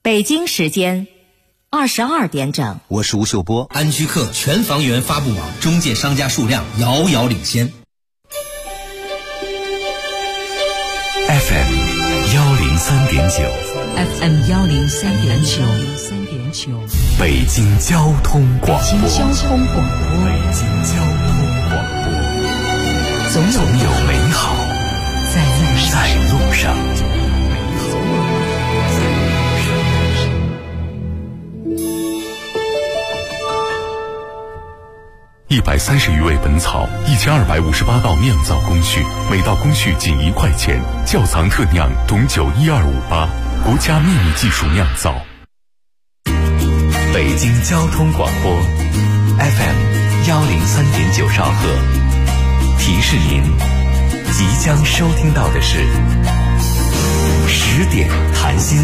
北京时间22点整， 我是吴秀波。 安居客全房源发布网中介商家数量遥遥领先。 FM 103.9 FM 103.9 北京交通广播。 北京交通广播，总有美好在路上。 130余味本草，1258道酿造工序，每道工序仅1块钱。窖藏特酿董酒12588，国家秘密技术酿造。 北京交通广播 FM 103.9兆赫，提示您即将收听到的是10点谈心。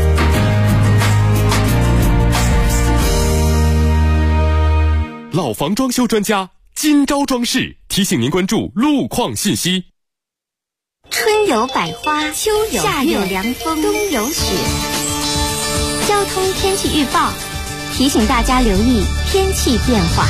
老房装修专家今朝装饰提醒您关注路况信息。 春有百花，秋有夏有凉风，冬有雪。交通天气预报提醒大家留意天气变化。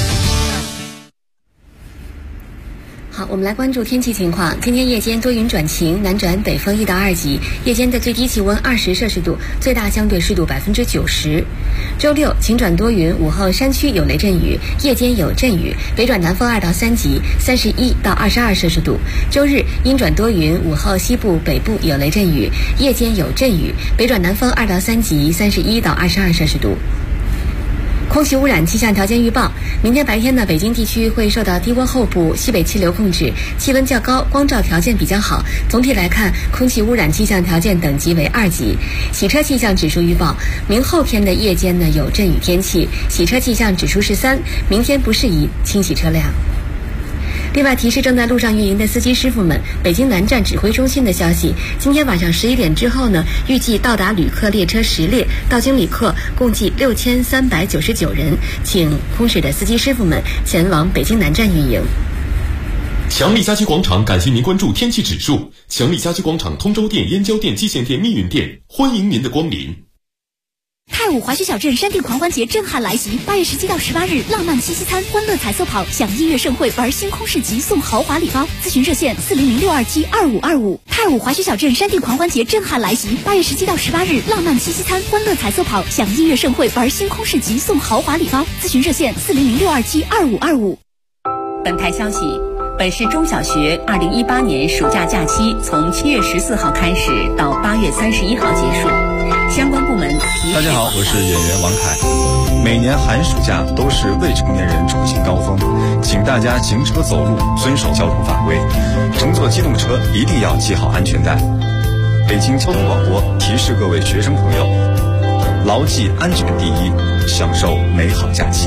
好，我们来关注天气情况。今天夜间多云转晴，南转北风1到2级，夜间的最低气温20摄氏度，最大相对湿度90%。周六晴转多云，午后山区有雷阵雨，夜间有阵雨，北转南风2到3级，31到22摄氏度。周日阴转多云，午后西部北部有雷阵雨，夜间有阵雨，北转南风2到3级，31到22摄氏度。空气污染气象条件预报：明天白天呢，北京地区会受到低温候补、西北气流控制，气温较高，光照条件比较好。总体来看，空气污染气象条件等级为2级。洗车气象指数预报：明后天的夜间呢有阵雨天气，洗车气象指数是3，明天不适宜清洗车辆。另外提示正在路上运营的司机师傅们，北京南站指挥中心的消息，今天晚上11点之后呢，预计到达旅客列车10列，到京旅客共计6399人，请空驶的司机师傅们前往北京南站运营。 强力家居广场感谢您关注天气指数。强力家居广场通州店、燕郊店、蓟县店、密云店，欢迎您的光临。 太武滑雪小镇山地狂欢节震撼来袭，8月17到18日，浪漫七夕餐、欢乐彩色跑、享音乐盛会，玩星空市集送豪华礼包。咨询热线400-627-2525。太武滑雪小镇山地狂欢节震撼来袭，8月17到18日，浪漫七夕餐、欢乐彩色跑、享音乐盛会，玩星空市集送豪华礼包。咨询热线400-627-2525。 本台消息，本市中小学2018年暑假假期从7月14号开始到8月31号结束。相关部门大家好，我是演员王凯。每年寒暑假都是未成年人出行高峰，请大家行车走路遵守交通法规，乘坐机动车一定要系好安全带。北京交通广播提示各位学生朋友，牢记安全第一，享受美好假期。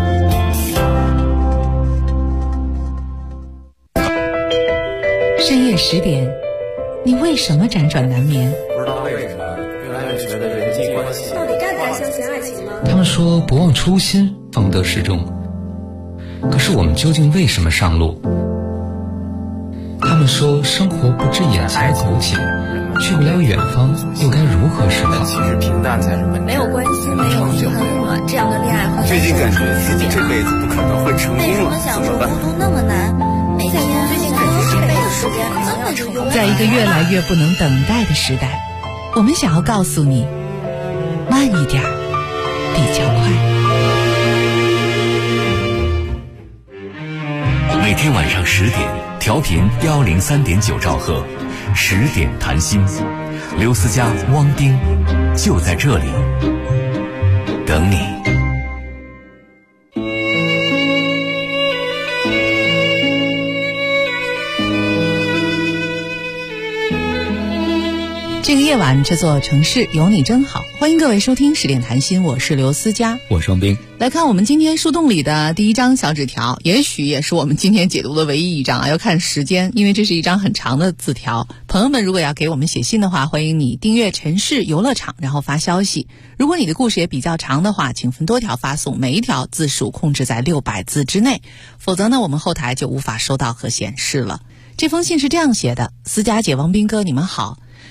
深夜10点，你为什么辗转难眠？ 不知道为什么越来越觉得人际关系到底该不该相信爱情呢？ 他们说不忘初心，方得始终。可是我们究竟为什么上路？他们说生活不止眼前苟且，去不了远方，又该如何是好？ 其实平淡才是本质。 没有关系，没有遗憾了，这样的恋爱好像最近感觉自己这辈子不可能会成功了， 为什么想说孤独那么难？每天最近感觉这辈子时间可能要成功。 在一个越来越不能等待的时代，我们想要告诉你，慢一点比较快。 每天晚上10点，调频103.9兆赫，10点谈心，刘思佳、汪丁就在这里等你。 这个夜晚，这座城市有你真好。欢迎各位收听10点谈心，我是刘思佳， 我是王斌。 来看我们今天树洞里的第一张小纸条，也许也是我们今天解读的唯一一张啊，要看时间，因为这是一张很长的字条。朋友们如果要给我们写信的话，欢迎你订阅城市游乐场，然后发消息。如果你的故事也比较长的话，请分多条发送，每一条字数控制在600字之内，否则呢，我们后台就无法收到和显示了。这封信是这样写的：思佳姐、王斌哥，你们好。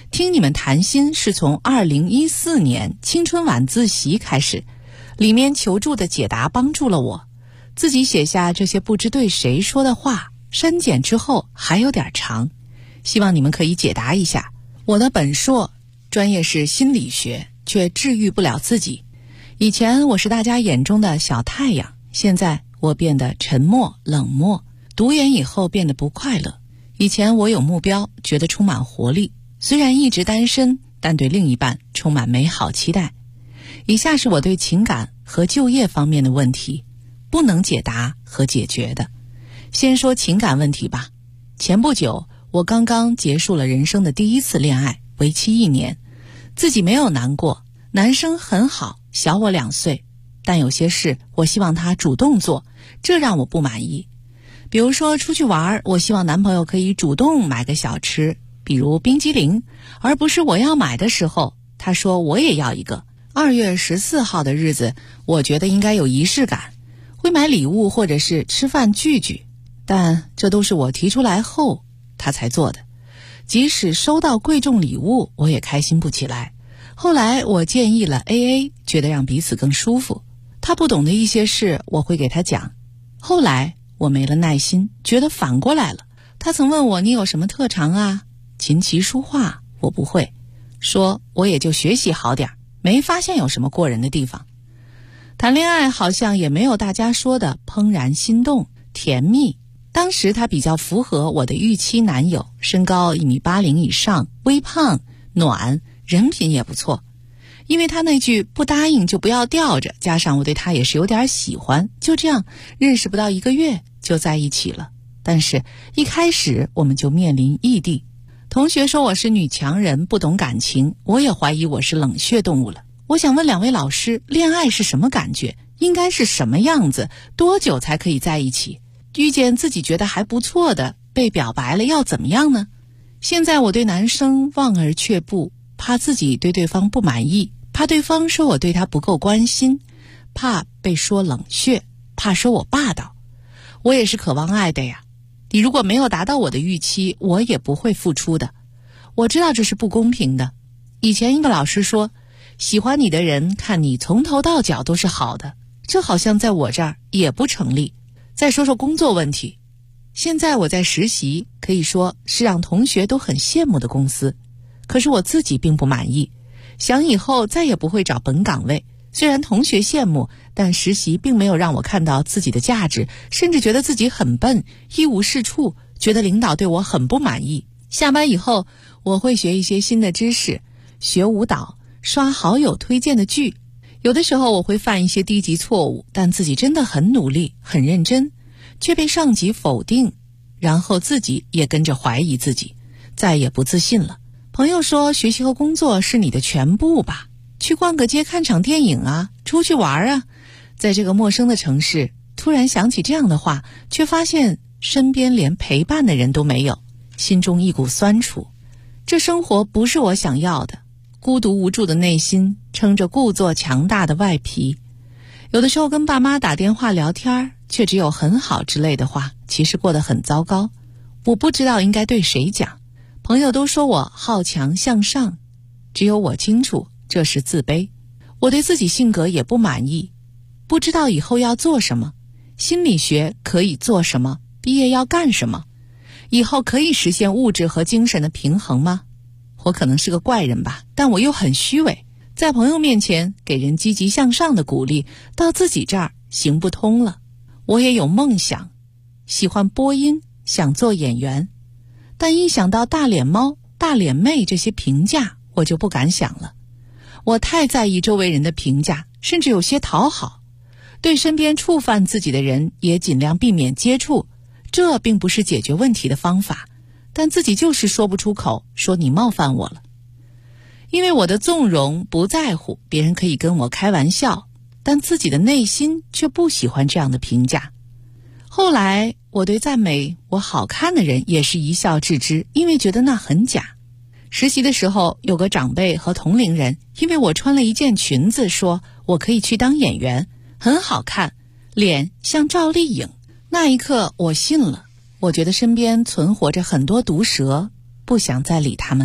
听你们谈心是从2014年青春晚自习开始，里面求助的解答帮助了我，自己写下这些不知对谁说的话，删减之后还有点长，希望你们可以解答一下。我的本硕专业是心理学，却治愈不了自己。以前我是大家眼中的小太阳，现在我变得沉默冷漠，读研以后变得不快乐。以前我有目标，觉得充满活力，虽然一直单身，但对另一半充满美好期待。以下是我对情感和就业方面的问题，不能解答和解决的。先说情感问题吧。前不久我刚刚结束了人生的第一次恋爱，为期1年，自己没有难过，男生很好，小我2岁，但有些事我希望他主动做，这让我不满意。比如说出去玩，我希望男朋友可以主动买个小吃，比如冰激凌，而不是我要买的时候他说我也要一个。2月14号的日子，我觉得应该有仪式感，会买礼物或者是吃饭聚聚，但这都是我提出来后他才做的。即使收到贵重礼物，我也开心不起来。后来我建议了 AA， 觉得让彼此更舒服。他不懂的一些事我会给他讲。后来我没了耐心，觉得反过来了。他曾问我，你有什么特长啊？琴棋书画我不会，说我也就学习好点，没发现有什么过人的地方。谈恋爱好像也没有大家说的怦然心动甜蜜。当时他比较符合我的预期男友，身高1.80米以上，微胖暖，人品也不错。因为他那句不答应就不要吊着，加上我对他也是有点喜欢，就这样认识不到1个月就在一起了。但是一开始我们就面临异地。同学说我是女强人，不懂感情，我也怀疑我是冷血动物了。我想问2位老师，恋爱是什么感觉？应该是什么样子？多久才可以在一起？遇见自己觉得还不错的，被表白了要怎么样呢？现在我对男生望而却步，怕自己对对方不满意，怕对方说我对他不够关心，怕被说冷血，怕说我霸道。我也是渴望爱的呀，你如果没有达到我的预期，我也不会付出的。我知道这是不公平的。以前一个老师说，喜欢你的人看你从头到脚都是好的，这好像在我这儿也不成立。再说说工作问题，现在我在实习，可以说是让同学都很羡慕的公司，可是我自己并不满意，想以后再也不会找本岗位。虽然同学羡慕，但实习并没有让我看到自己的价值，甚至觉得自己很笨，一无是处，觉得领导对我很不满意。下班以后我会学一些新的知识，学舞蹈，刷好友推荐的剧。有的时候我会犯一些低级错误，但自己真的很努力很认真，却被上级否定，然后自己也跟着怀疑自己，再也不自信了。朋友说学习和工作是你的全部吧，去逛个街看场电影啊，出去玩啊。在这个陌生的城市突然想起这样的话，却发现身边连陪伴的人都没有，心中一股酸楚。这生活不是我想要的，孤独无助的内心撑着故作强大的外皮。有的时候跟爸妈打电话聊天，却只有很好之类的话，其实过得很糟糕。我不知道应该对谁讲。朋友都说我好强向上，只有我清楚这是自卑。我对自己性格也不满意，不知道以后要做什么，心理学可以做什么，毕业要干什么，以后可以实现物质和精神的平衡吗？我可能是个怪人吧，但我又很虚伪，在朋友面前给人积极向上的鼓励，到自己这儿行不通了。我也有梦想，喜欢播音，想做演员，但一想到大脸猫、大脸妹这些评价，我就不敢想了。我太在意周围人的评价，甚至有些讨好，对身边触犯自己的人也尽量避免接触。这并不是解决问题的方法，但自己就是说不出口，说你冒犯我了。因为我的纵容不在乎，别人可以跟我开玩笑，但自己的内心却不喜欢这样的评价。后来我对赞美我好看的人也是一笑置之，因为觉得那很假。实习的时候，有个长辈和同龄人因为我穿了一件裙子，说我可以去当演员，很好看，脸像赵丽颖。那一刻我信了，我觉得身边存活着很多毒蛇，不想再理他们。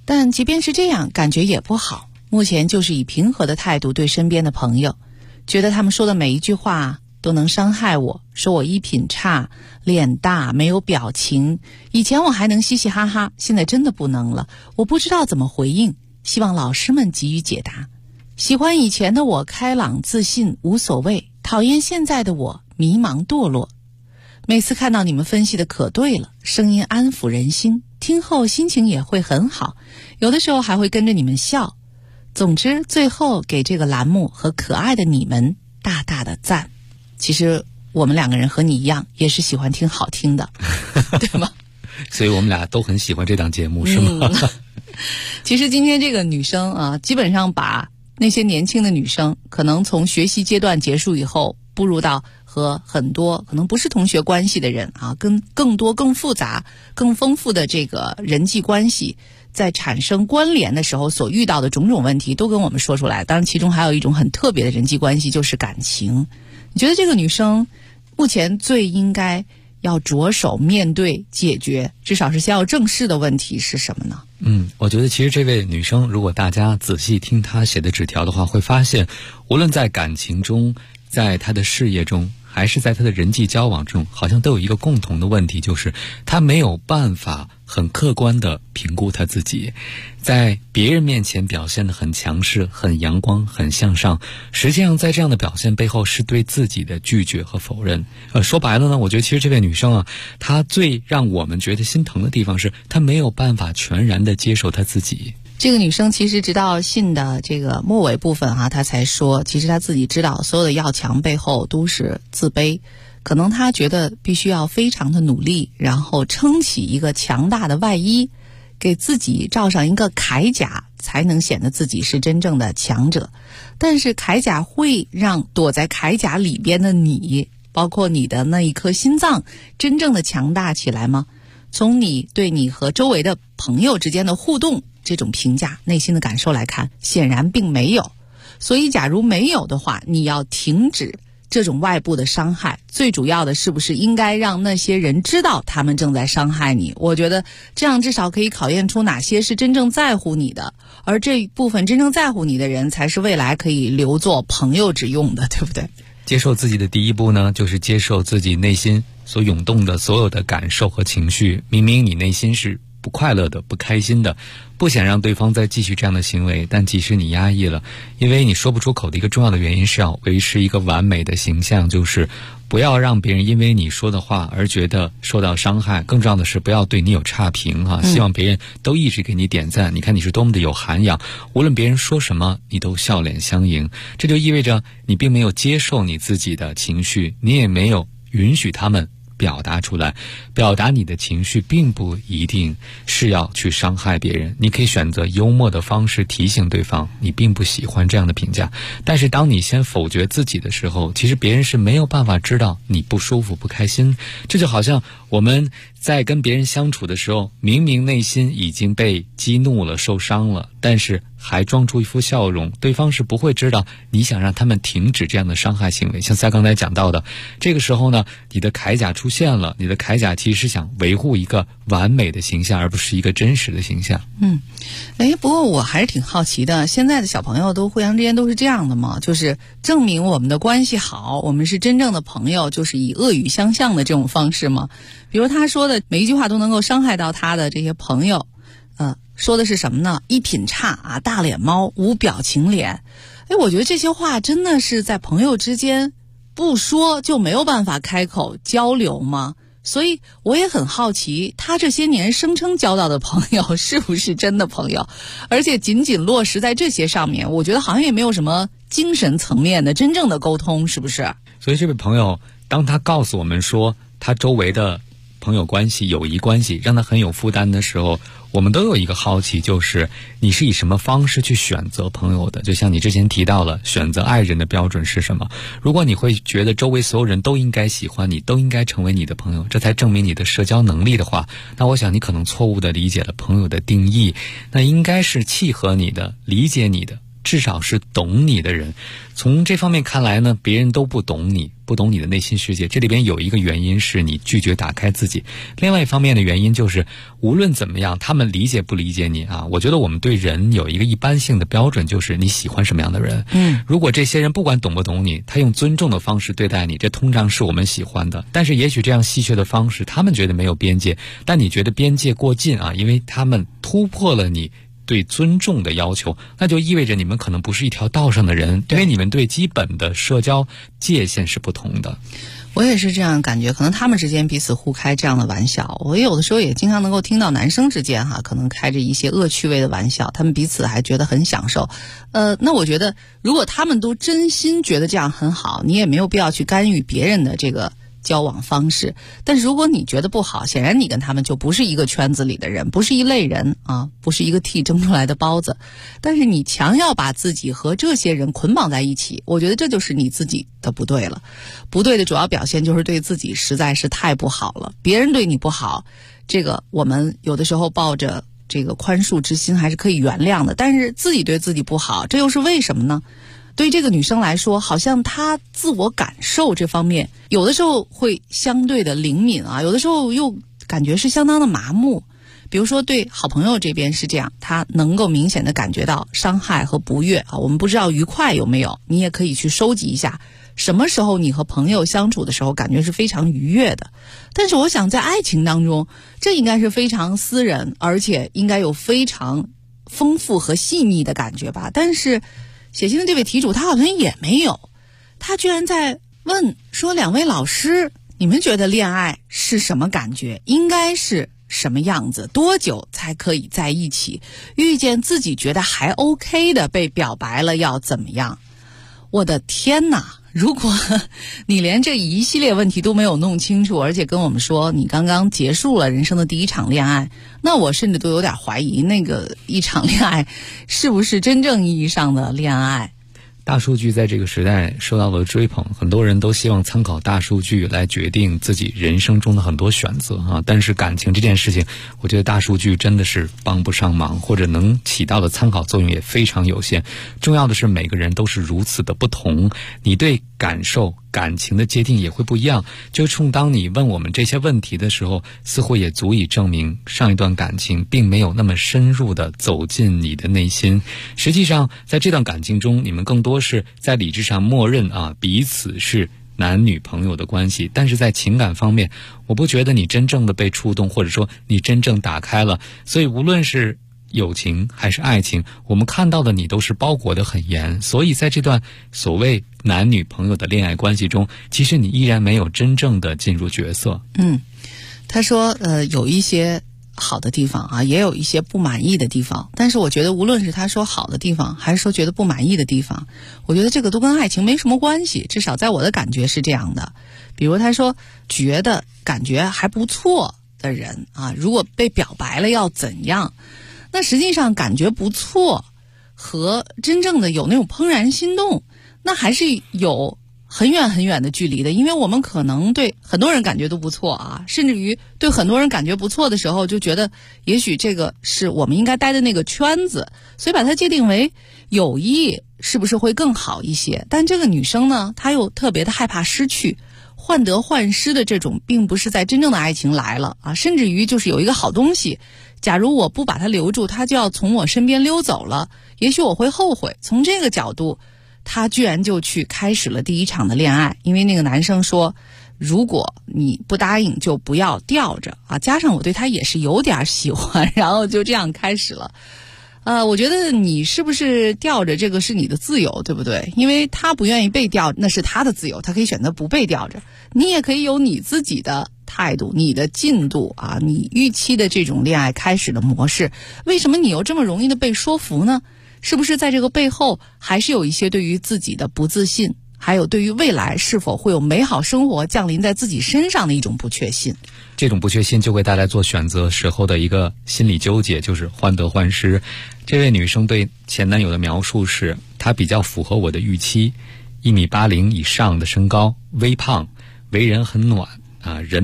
但即便是这样，感觉也不好。目前就是以平和的态度对身边的朋友，觉得他们说的每一句话都能伤害我，说我衣品差、脸大、没有表情。以前我还能嘻嘻哈哈，现在真的不能了，我不知道怎么回应，希望老师们给予解答。喜欢以前的我开朗自信无所谓，讨厌现在的我迷茫堕落。每次看到你们分析的可对了，声音安抚人心，听后心情也会很好，有的时候还会跟着你们笑。总之最后给这个栏目和可爱的你们大大的赞。其实我们两个人和你一样，也是喜欢听好听的对吗？ 所以我们俩都很喜欢这档节目，是吗？ 其实今天这个女生啊，基本上把那些年轻的女生可能从学习阶段结束以后，步入到和很多可能不是同学关系的人啊，跟更多更复杂更丰富的这个人际关系在产生关联的时候所遇到的种种问题都跟我们说出来。当然其中还有一种很特别的人际关系，就是感情。你觉得这个女生目前最应该要着手面对解决，至少是先要正视的问题是什么呢？ 我觉得其实这位女生，如果大家仔细听她写的纸条的话，会发现无论在感情中，在她的事业中，还是在她的人际交往中，好像都有一个共同的问题，就是她没有办法很客观地评估她自己，在别人面前表现得很强势、很阳光、很向上，实际上在这样的表现背后是对自己的拒绝和否认。说白了呢，我觉得其实这位女生啊，她最让我们觉得心疼的地方是她没有办法全然地接受她自己。 这个女生其实直到信的这个末尾部分她才说，其实她自己知道所有的要强背后都是自卑，可能她觉得必须要非常的努力，然后撑起一个强大的外衣，给自己罩上一个铠甲，才能显得自己是真正的强者。但是铠甲会让躲在铠甲里边的你，包括你的那一颗心脏，真正的强大起来吗？从你对你和周围的朋友之间的互动这种评价内心的感受来看，显然并没有。所以假如没有的话，你要停止这种外部的伤害，最主要的是不是应该让那些人知道他们正在伤害你？我觉得这样至少可以考验出哪些是真正在乎你的，而这一部分真正在乎你的人才是未来可以留作朋友之用的，对不对？ 接受自己的第一步呢，就是接受自己内心所涌动的所有的感受和情绪。明明你内心是不快乐的、不开心的，不想让对方再继续这样的行为，但即使你压抑了，因为你说不出口的一个重要的原因是要维持一个完美的形象，就是不要让别人因为你说的话而觉得受到伤害。更重要的是不要对你有差评希望别人都一直给你点赞，你看你是多么的有涵养，无论别人说什么你都笑脸相迎。这就意味着你并没有接受你自己的情绪，你也没有允许他们表达出来。表达你的情绪并不一定是要去伤害别人，你可以选择幽默的方式提醒对方你并不喜欢这样的评价。但是当你先否决自己的时候，其实别人是没有办法知道你不舒服不开心。这就好像我们在跟别人相处的时候，明明内心已经被激怒了、受伤了，但是还装出一副笑容，对方是不会知道你想让他们停止这样的伤害行为。像刚才讲到的，这个时候呢，你的铠甲出现了，你的铠甲其实是想维护一个完美的形象，而不是一个真实的形象。 不过我还是挺好奇的，现在的小朋友都互相之间都是这样的吗？就是证明我们的关系好，我们是真正的朋友，就是以恶语相向的这种方式吗？比如他说的每一句话都能够伤害到他的这些朋友，说的是什么呢？衣品差大脸猫，无表情脸。我觉得这些话真的是在朋友之间不说就没有办法开口交流吗？所以我也很好奇，他这些年声称交到的朋友是不是真的朋友，而且仅仅落实在这些上面，我觉得好像也没有什么精神层面的真正的沟通，是不是？ 所以这位朋友，当他告诉我们说他周围的朋友关系、友谊关系让他很有负担的时候，我们都有一个好奇，就是你是以什么方式去选择朋友的？就像你之前提到了，选择爱人的标准是什么？如果你会觉得周围所有人都应该喜欢你，都应该成为你的朋友，这才证明你的社交能力的话，那我想你可能错误地理解了朋友的定义。那应该是契合你的、理解你的、 至少是懂你的人。从这方面看来呢，别人都不懂你，不懂你的内心世界。这里边有一个原因是你拒绝打开自己，另外一方面的原因就是无论怎么样，他们理解不理解你啊？我觉得我们对人有一个一般性的标准，就是你喜欢什么样的人。如果这些人不管懂不懂你，他用尊重的方式对待你，这通常是我们喜欢的。但是也许这样戏谑的方式，他们觉得没有边界，但你觉得边界过近啊，因为他们突破了你对尊重的要求，那就意味着你们可能不是一条道上的人，因为你们对基本的社交界限是不同的。 我也是这样感觉，可能他们之间彼此互开这样的玩笑，我有的时候也经常能够听到男生之间可能开着一些恶趣味的玩笑，他们彼此还觉得很享受。那我觉得如果他们都真心觉得这样很好，你也没有必要去干预别人的这个交往方式。但是如果你觉得不好，显然你跟他们就不是一个圈子里的人，不是一类人啊，不是一个屉蒸出来的包子。但是你强要把自己和这些人捆绑在一起，我觉得这就是你自己的不对了。不对的主要表现就是对自己实在是太不好了。别人对你不好，这个我们有的时候抱着这个宽恕之心还是可以原谅的，但是自己对自己不好，这又是为什么呢？对这个女生来说，好像她自我感受这方面有的时候会相对的灵敏啊，有的时候又感觉是相当的麻木。比如说对好朋友这边是这样，她能够明显的感觉到伤害和不悦啊，我们不知道愉快有没有，你也可以去收集一下什么时候你和朋友相处的时候感觉是非常愉悦的。但是我想在爱情当中，这应该是非常私人，而且应该有非常丰富和细腻的感觉吧。但是写信的这位题主他好像也没有，他居然在问说，两位老师，你们觉得恋爱是什么感觉，应该是什么样子，多久才可以在一起，遇见自己觉得还 OK 的被表白了要怎么样。我的天哪，如果你连这一系列问题都没有弄清楚，而且跟我们说你刚刚结束了人生的第一场恋爱，那我甚至都有点怀疑那个一场恋爱是不是真正意义上的恋爱。 大数据在这个时代受到了追捧，很多人都希望参考大数据来决定自己人生中的很多选择啊。但是感情这件事情，我觉得大数据真的是帮不上忙，或者能起到的参考作用也非常有限。重要的是每个人都是如此的不同，你对感受感情的界定也会不一样。就冲当你问我们这些问题的时候，似乎也足以证明上一段感情并没有那么深入的走进你的内心。实际上在这段感情中，你们更多是在理智上默认彼此是男女朋友的关系，但是在情感方面，我不觉得你真正的被触动，或者说你真正打开了。所以无论是友情还是爱情，我们看到的你都是包裹得很严。所以在这段所谓男女朋友的恋爱关系中，其实你依然没有真正的进入角色。 他说有一些好的地方啊，也有一些不满意的地方，但是我觉得无论是他说好的地方还是说觉得不满意的地方，我觉得这个都跟爱情没什么关系，至少在我的感觉是这样的。比如他说觉得感觉还不错的人啊，如果被表白了要怎样，那实际上感觉不错和真正的有那种怦然心动，那还是有很远很远的距离的。因为我们可能对很多人感觉都不错啊，甚至于对很多人感觉不错的时候，就觉得也许这个是我们应该待的那个圈子，所以把它界定为友谊是不是会更好一些。但这个女生呢，她又特别的害怕失去，患得患失的这种并不是在真正的爱情来了啊，甚至于就是有一个好东西，假如我不把它留住，它就要从我身边溜走了，也许我会后悔。从这个角度，他居然就去开始了第一场的恋爱。因为那个男生说，如果你不答应就不要吊着啊，加上我对他也是有点喜欢，然后就这样开始了。我觉得你是不是吊着这个是你的自由，对不对？因为他不愿意被吊，那是他的自由，他可以选择不被吊着。你也可以有你自己的态度，你的进度啊，你预期的这种恋爱开始的模式。为什么你又这么容易的被说服呢？是不是在这个背后还是有一些对于自己的不自信，还有对于未来是否会有美好生活降临在自己身上的一种不确信？ 这种不确信就会带来做选择时候的一个心理纠结，就是患得患失。这位女生对前男友的描述是，他比较符合我的预期，1.80米以上的身高，微胖，为人很暖啊，人品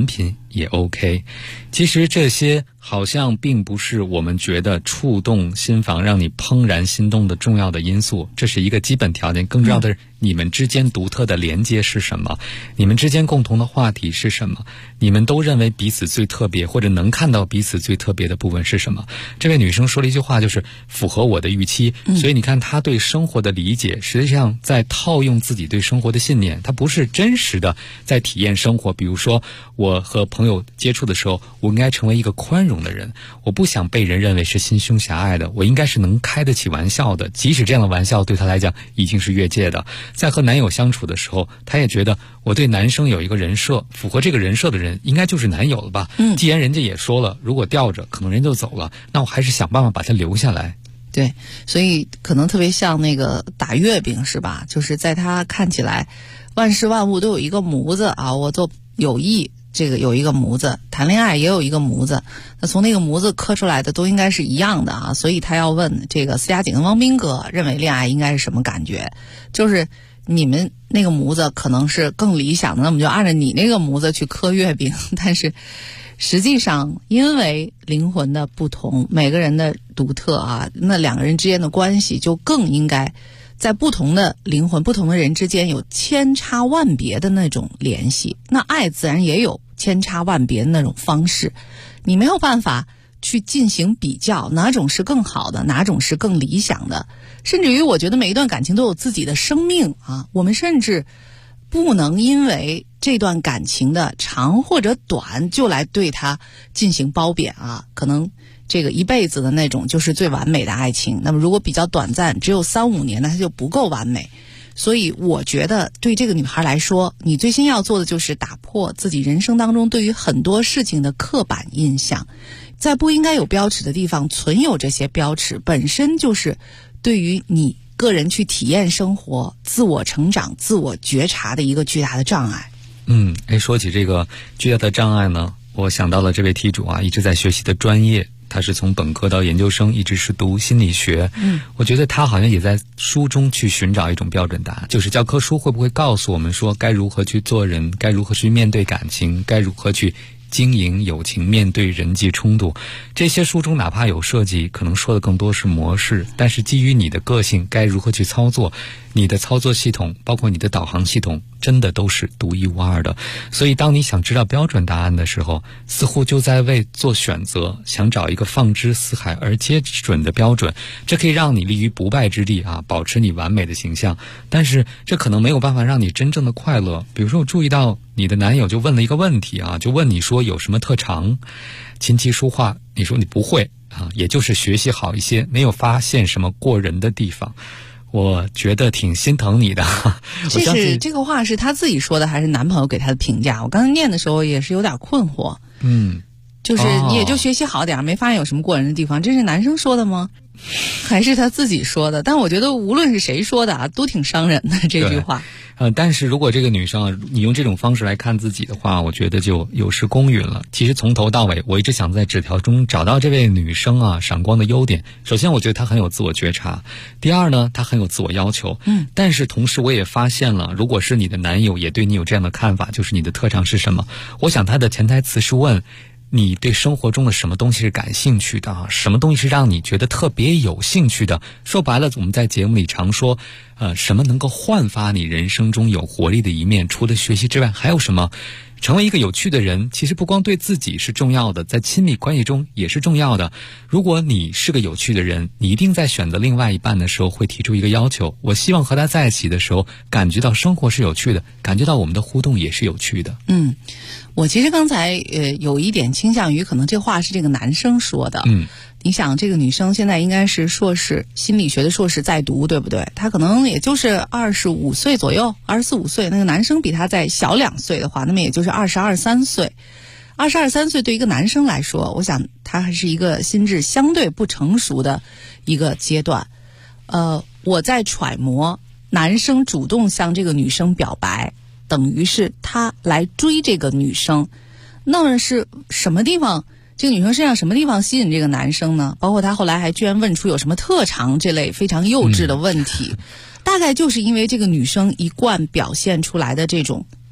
也 OK。其实这些好像并不是我们觉得触动心房让你怦然心动的重要的因素，这是一个基本条件。更重要的是你们之间独特的连接是什么，你们之间共同的话题是什么，你们都认为彼此最特别或者能看到彼此最特别的部分是什么。这位女生说了一句话，就是符合我的预期。所以你看她对生活的理解实际上在套用自己对生活的信念，她不是真实的在体验生活。比如说我和朋友接触的时候，我应该成为一个宽容的人，我不想被人认为是心胸狭隘的，我应该是能开得起玩笑的，即使这样的玩笑对他来讲已经是越界的。在和男友相处的时候，他也觉得我对男生有一个人设，符合这个人设的人应该就是男友了吧。既然人家也说了，如果吊着可能人就走了，那我还是想办法把他留下来。 对，所以可能特别像那个打月饼是吧，就是在他看起来万事万物都有一个模子啊，我做友谊这个有一个模子，谈恋爱也有一个模子，那从那个模子刻出来的都应该是一样的啊。所以他要问这个私家警跟汪斌哥认为恋爱应该是什么感觉，就是你们那个模子可能是更理想的，那么就按照你那个模子去刻月饼。但是实际上因为灵魂的不同，每个人的独特啊，那两个人之间的关系就更应该在不同的灵魂不同的人之间有千差万别的那种联系。那爱自然也有千差万别的那种方式，你没有办法去进行比较哪种是更好的，哪种是更理想的。甚至于我觉得每一段感情都有自己的生命啊，我们甚至不能因为这段感情的长或者短就来对它进行褒贬啊。可能这个一辈子的那种就是最完美的爱情，那么如果比较短暂只有3-5年，那它就不够完美。所以我觉得对这个女孩来说，你最先要做的就是打破自己人生当中对于很多事情的刻板印象，在不应该有标尺的地方存有这些标尺，本身就是对于你个人去体验生活、自我成长、自我觉察的一个巨大的障碍。 说起这个巨大的障碍呢，我想到了这位题主啊，一直在学习的专业，他是从本科到研究生一直是读心理学。我觉得他好像也在书中去寻找一种标准答案，就是教科书会不会告诉我们说该如何去做人，该如何去面对感情，该如何去经营友情，面对人际冲突。这些书中哪怕有涉及，可能说的更多是模式，但是基于你的个性该如何去操作，你的操作系统包括你的导航系统真的都是独一无二的。所以当你想知道标准答案的时候，似乎就在为做选择，想找一个放之四海而皆准的标准，这可以让你立于不败之地啊，保持你完美的形象。但是这可能没有办法让你真正的快乐。比如说我注意到你的男友就问了一个问题啊，就问你说有什么特长，琴棋书画你说你不会啊，也就是学习好一些，没有发现什么过人的地方。我觉得挺心疼你的。 这个话是他自己说的还是男朋友给他的评价？我刚才念的时候也是有点困惑。就是你也就学习好点，没发现有什么过人的地方，这是男生说的吗？还是他自己说的？但我觉得无论是谁说的啊，都挺伤人的这句话。 但是如果这个女生啊，你用这种方式来看自己的话，我觉得就有失公允了。其实从头到尾，我一直想在纸条中找到这位女生啊闪光的优点。首先，我觉得她很有自我觉察；第二呢，她很有自我要求。但是同时我也发现了，如果是你的男友也对你有这样的看法，就是你的特长是什么？我想他的潜台词是问你对生活中的什么东西是感兴趣的啊？什么东西是让你觉得特别有兴趣的？说白了，我们在节目里常说，什么能够焕发你人生中有活力的一面？除了学习之外，还有什么？成为一个有趣的人，其实不光对自己是重要的，在亲密关系中也是重要的。如果你是个有趣的人，你一定在选择另外一半的时候会提出一个要求：我希望和他在一起的时候，感觉到生活是有趣的，感觉到我们的互动也是有趣的。 我其实刚才有一点倾向于可能这话是这个男生说的。你想这个女生现在应该是硕士，心理学的硕士在读，对不对？她可能也就是25岁左右，24、25岁。那个男生比她再小2岁的话，那么也就是22、23岁。22、23岁对一个男生来说，我想他还是一个心智相对不成熟的一个阶段。我在揣摩，男生主动向这个女生表白，等于是他来追这个女生。那么是什么地方？这个女生身上什么地方吸引这个男生呢？包括他后来还居然问出有什么特长这类非常幼稚的问题。大概就是因为这个女生一贯表现出来的这种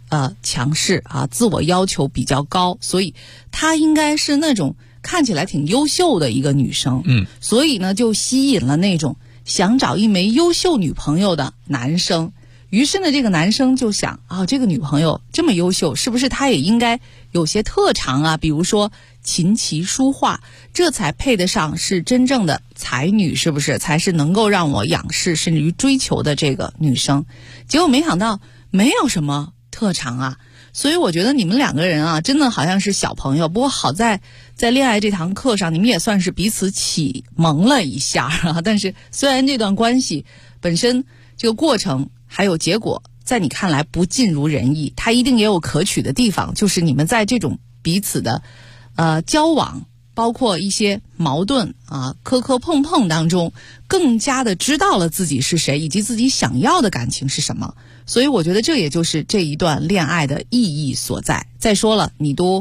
强势啊，自我要求比较高，所以她应该是那种看起来挺优秀的一个女生，所以呢就吸引了那种想找一枚优秀女朋友的男生。于是呢，这个男生就想啊，这个女朋友这么优秀，是不是她也应该有些特长啊？比如说琴棋书画，这才配得上是真正的才女，是不是？才是能够让我仰视甚至于追求的这个女生。结果没想到没有什么特长啊，所以我觉得你们两个人啊，真的好像是小朋友。不过好在恋爱这堂课上，你们也算是彼此启蒙了一下啊。但是虽然这段关系本身这个过程还有结果在你看来不尽如人意，它一定也有可取的地方，就是你们在这种彼此的交往，包括一些矛盾啊磕磕碰碰当中，更加的知道了自己是谁，以及自己想要的感情是什么。所以我觉得这也就是这一段恋爱的意义所在。再说了，你都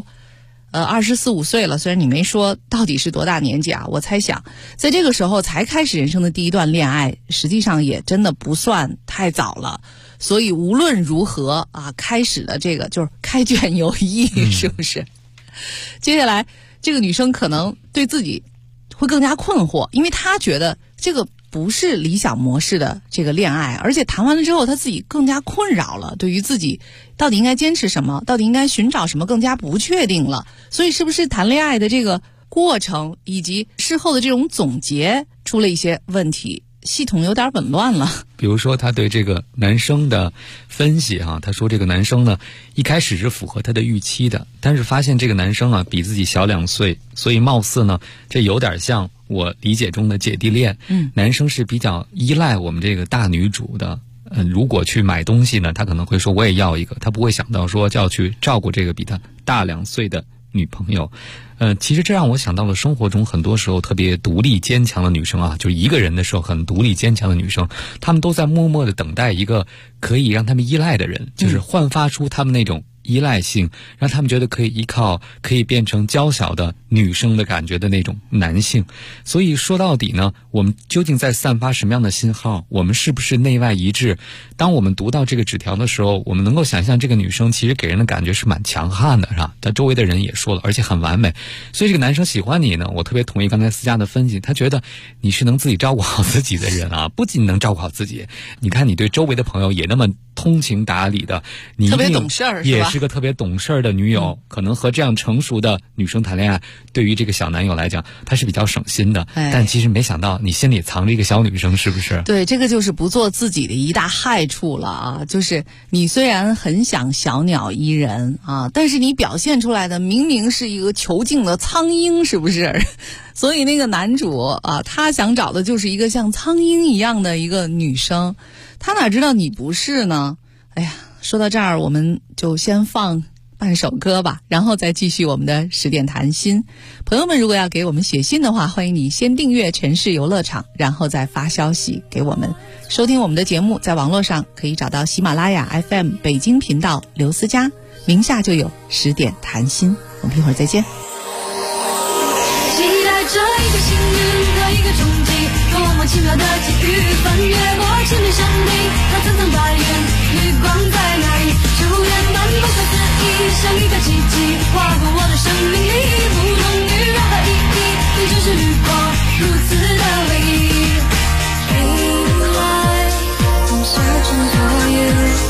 24、25岁了，虽然你没说到底是多大年纪啊，我猜想在这个时候才开始人生的第一段恋爱，实际上也真的不算太早了。所以无论如何啊，开始的这个就是开卷有益，是不是？接下来这个女生可能对自己会更加困惑，因为她觉得这个不是理想模式的这个恋爱，而且谈完了之后她自己更加困扰了，对于自己到底应该坚持什么，到底应该寻找什么更加不确定了。所以是不是谈恋爱的这个过程以及事后的这种总结出了一些问题，系统有点紊乱了。 比如说他对这个男生的分析啊，他说这个男生呢一开始是符合他的预期的，但是发现这个男生啊比自己小2岁，所以貌似呢这有点像我理解中的姐弟恋。男生是比较依赖我们这个大女主的。如果去买东西呢，他可能会说我也要一个，他不会想到说就要去照顾这个比他大2岁的女朋友。其实这让我想到了生活中很多时候特别独立坚强的女生啊，就是一个人的时候很独立坚强的女生，她们都在默默地等待一个可以让她们依赖的人，就是焕发出她们那种依赖性，让他们觉得可以依靠，可以变成娇小的女生的感觉的那种男性。所以说到底呢，我们究竟在散发什么样的信号？我们是不是内外一致？当我们读到这个纸条的时候，我们能够想象这个女生其实给人的感觉是蛮强悍的，是吧？她周围的人也说了，而且很完美。所以这个男生喜欢你呢，我特别同意刚才思佳的分析，他觉得你是能自己照顾好自己的人啊，不仅能照顾好自己，你看你对周围的朋友也那么通情达理的，你特别懂事儿， 也是个特别懂事儿的女友。可能和这样成熟的女生谈恋爱，对于这个小男友来讲，他是比较省心的。但其实没想到你心里藏着一个小女生，是不是？ 对，这个就是不做自己的一大害处了啊！就是你虽然很想小鸟依人啊，但是你表现出来的明明是一个囚禁的苍蝇，是不是？所以那个男主啊，他想找的就是一个像苍蝇一样的一个女生，他哪知道你不是呢？哎呀，说到这儿，我们就先放半首歌吧，然后再继续我们的10点谈心。朋友们如果要给我们写信的话，欢迎你先订阅城市游乐场，然后再发消息给我们。收听我们的节目，在网络上可以找到喜马拉雅 FM 北京频道刘思佳，名下就有10点谈心。我们一会儿再见。 期待着一个幸运和一个冲击，多么奇妙的际遇，翻越过千面山顶，那层层白云，绿光在哪里？初恋般不可思议，像一个奇迹，划过我的生命里，不同于任何意义，你就是绿光，如此的唯一。Green light, I'm searching for you,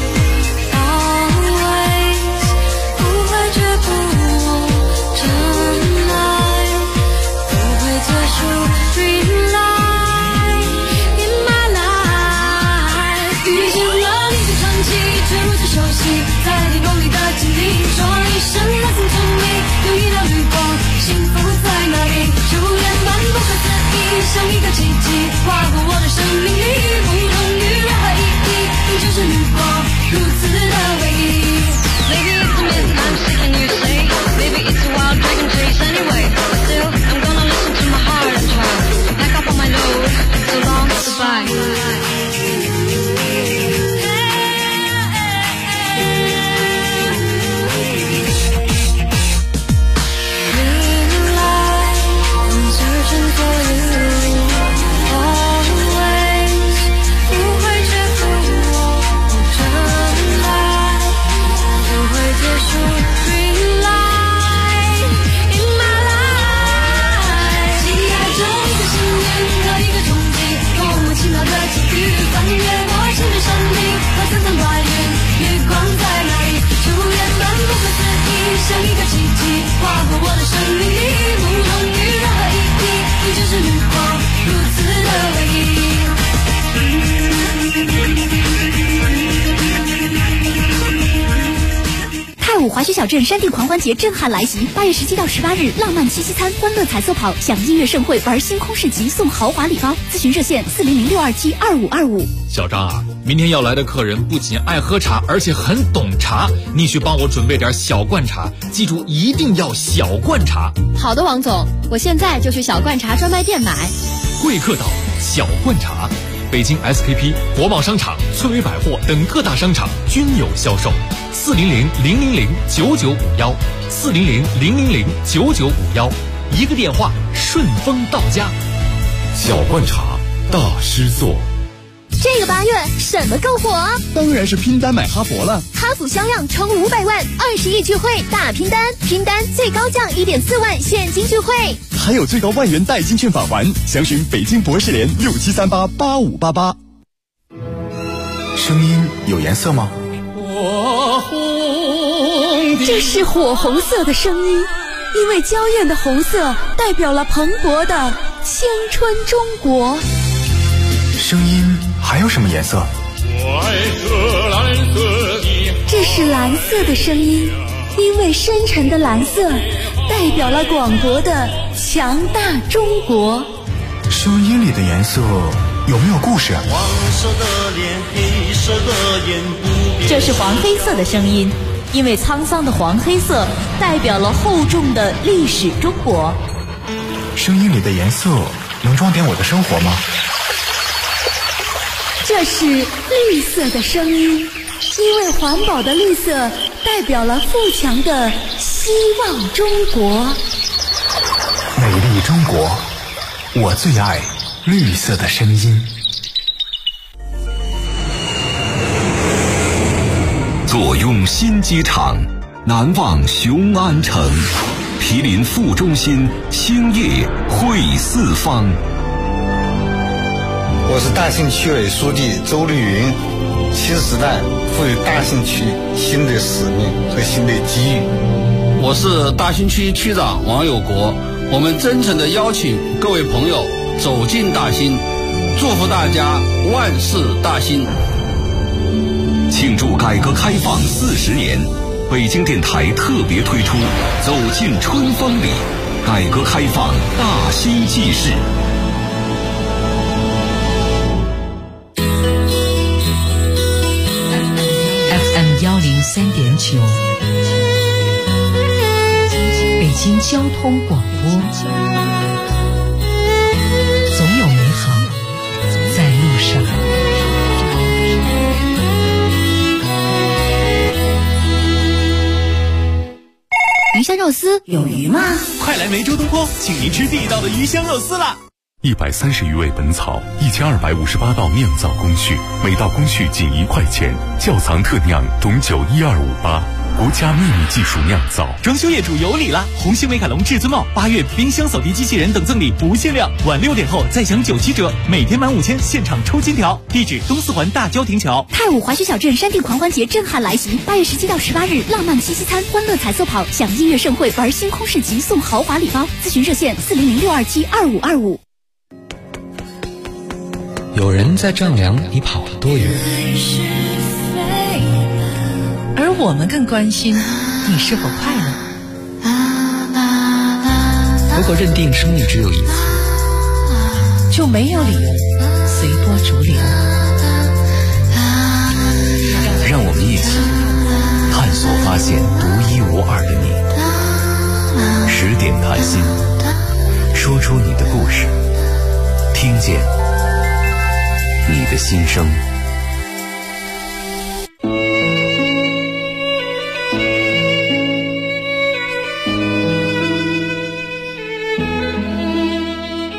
always， 不会却不Green light in my life， 遇见了你的传奇，却如此熟悉，在天空里的精灵，说一声那曾聪明，有一道绿光，幸福在哪里？初恋般不可思议，像一个奇迹，划过我的生命里，不同于任何意义，你就是绿光，如此的唯一。Maybe it's a myth, I'm sick and you say, maybe it's a wild dragon chase anyway, but still I'm gonna listen to my heart and try, pack up on my load, so long, goodbye. 翻越我心的生命和层层白云，月光在哪里？出现般不可思议，像一个奇迹划过我的生命里，无论与任何意义，你只是绿光，如此的唯一。 太武滑雪小镇山地狂欢节震撼来袭，8月17到18日，浪漫七夕餐、欢乐彩色跑，享音乐盛会，玩星空市集，送豪华礼包。咨询热线400-627-2525。 小张啊，明天要来的客人不仅爱喝茶，而且很懂茶，你去帮我准备点小罐茶，记住一定要小罐茶。 好的，王总，我现在就去小罐茶专卖店买。 贵客岛小罐茶，北京 SKP、国贸商场、翠微百货等各大商场均有销售。400-000-9951，400-000-9951，一个电话，顺丰到家。 小罐茶，大师做。 这个8月什么够火？ 当然是拼单买哈佛了。 哈弗销量冲500万，20亿聚会大拼单，拼单最高降1.4万现金聚会， 还有最高万元代金券返还。详询北京博士联67388588。 声音有颜色吗？ 这是火红色的声音，因为娇艳的红色代表了蓬勃的青春中国。 声音还有什么颜色？ 这是蓝色的声音，因为深沉的蓝色代表了广博的强大中国。 声音里的颜色有没有故事？ 黄色的脸，黑色的眼，不变。 这是黄黑色的声音，因为沧桑的黄黑色代表了厚重的历史中国。 声音里的颜色能装点我的生活吗？ 这是绿色的声音，因为环保的绿色代表了富强的希望中国。 美丽中国，我最爱绿色的声音。 坐拥新机场，难忘雄安城，毗邻副中心，兴业汇四方。 我是大兴区委书记周丽云，新时代赋予大兴区新的使命和新的机遇。 我是大兴区区长王有国，我们真诚地邀请各位朋友走进大兴，祝福大家万事大兴。 庆祝改革开放40年，北京电台特别推出走进春风里，改革开放大兴纪事。 103.9，北京交通广播，总有美好在路上。 鱼香肉丝有鱼吗？ 快来梅州东坡，请您吃地道的鱼香肉丝啦 ！130余味本草，1258道酿造工序，每道工序仅1块钱。窖藏特酿董酒12588，国家秘密技术酿造。 装修业主有礼啦！红星美凯龙至尊帽8月冰箱扫地机器人等赠礼不限量，晚6点后再享97折，每天满5000现场抽金条。地址东四环大郊亭桥。 太武滑雪小镇山地狂欢节震撼来袭，8月17到18日，浪漫七夕餐、欢乐彩色跑，享音乐盛会，玩星空市集，送豪华礼包。咨询热线400-627-2525。 有人在丈量你跑了多远， 而我们更关心你是否快乐。 如果认定生命只有一次， 就没有理由随波逐流。 让我们一起探索发现独一无二的你。10点谈心，说出你的故事，听见你的心声。 欢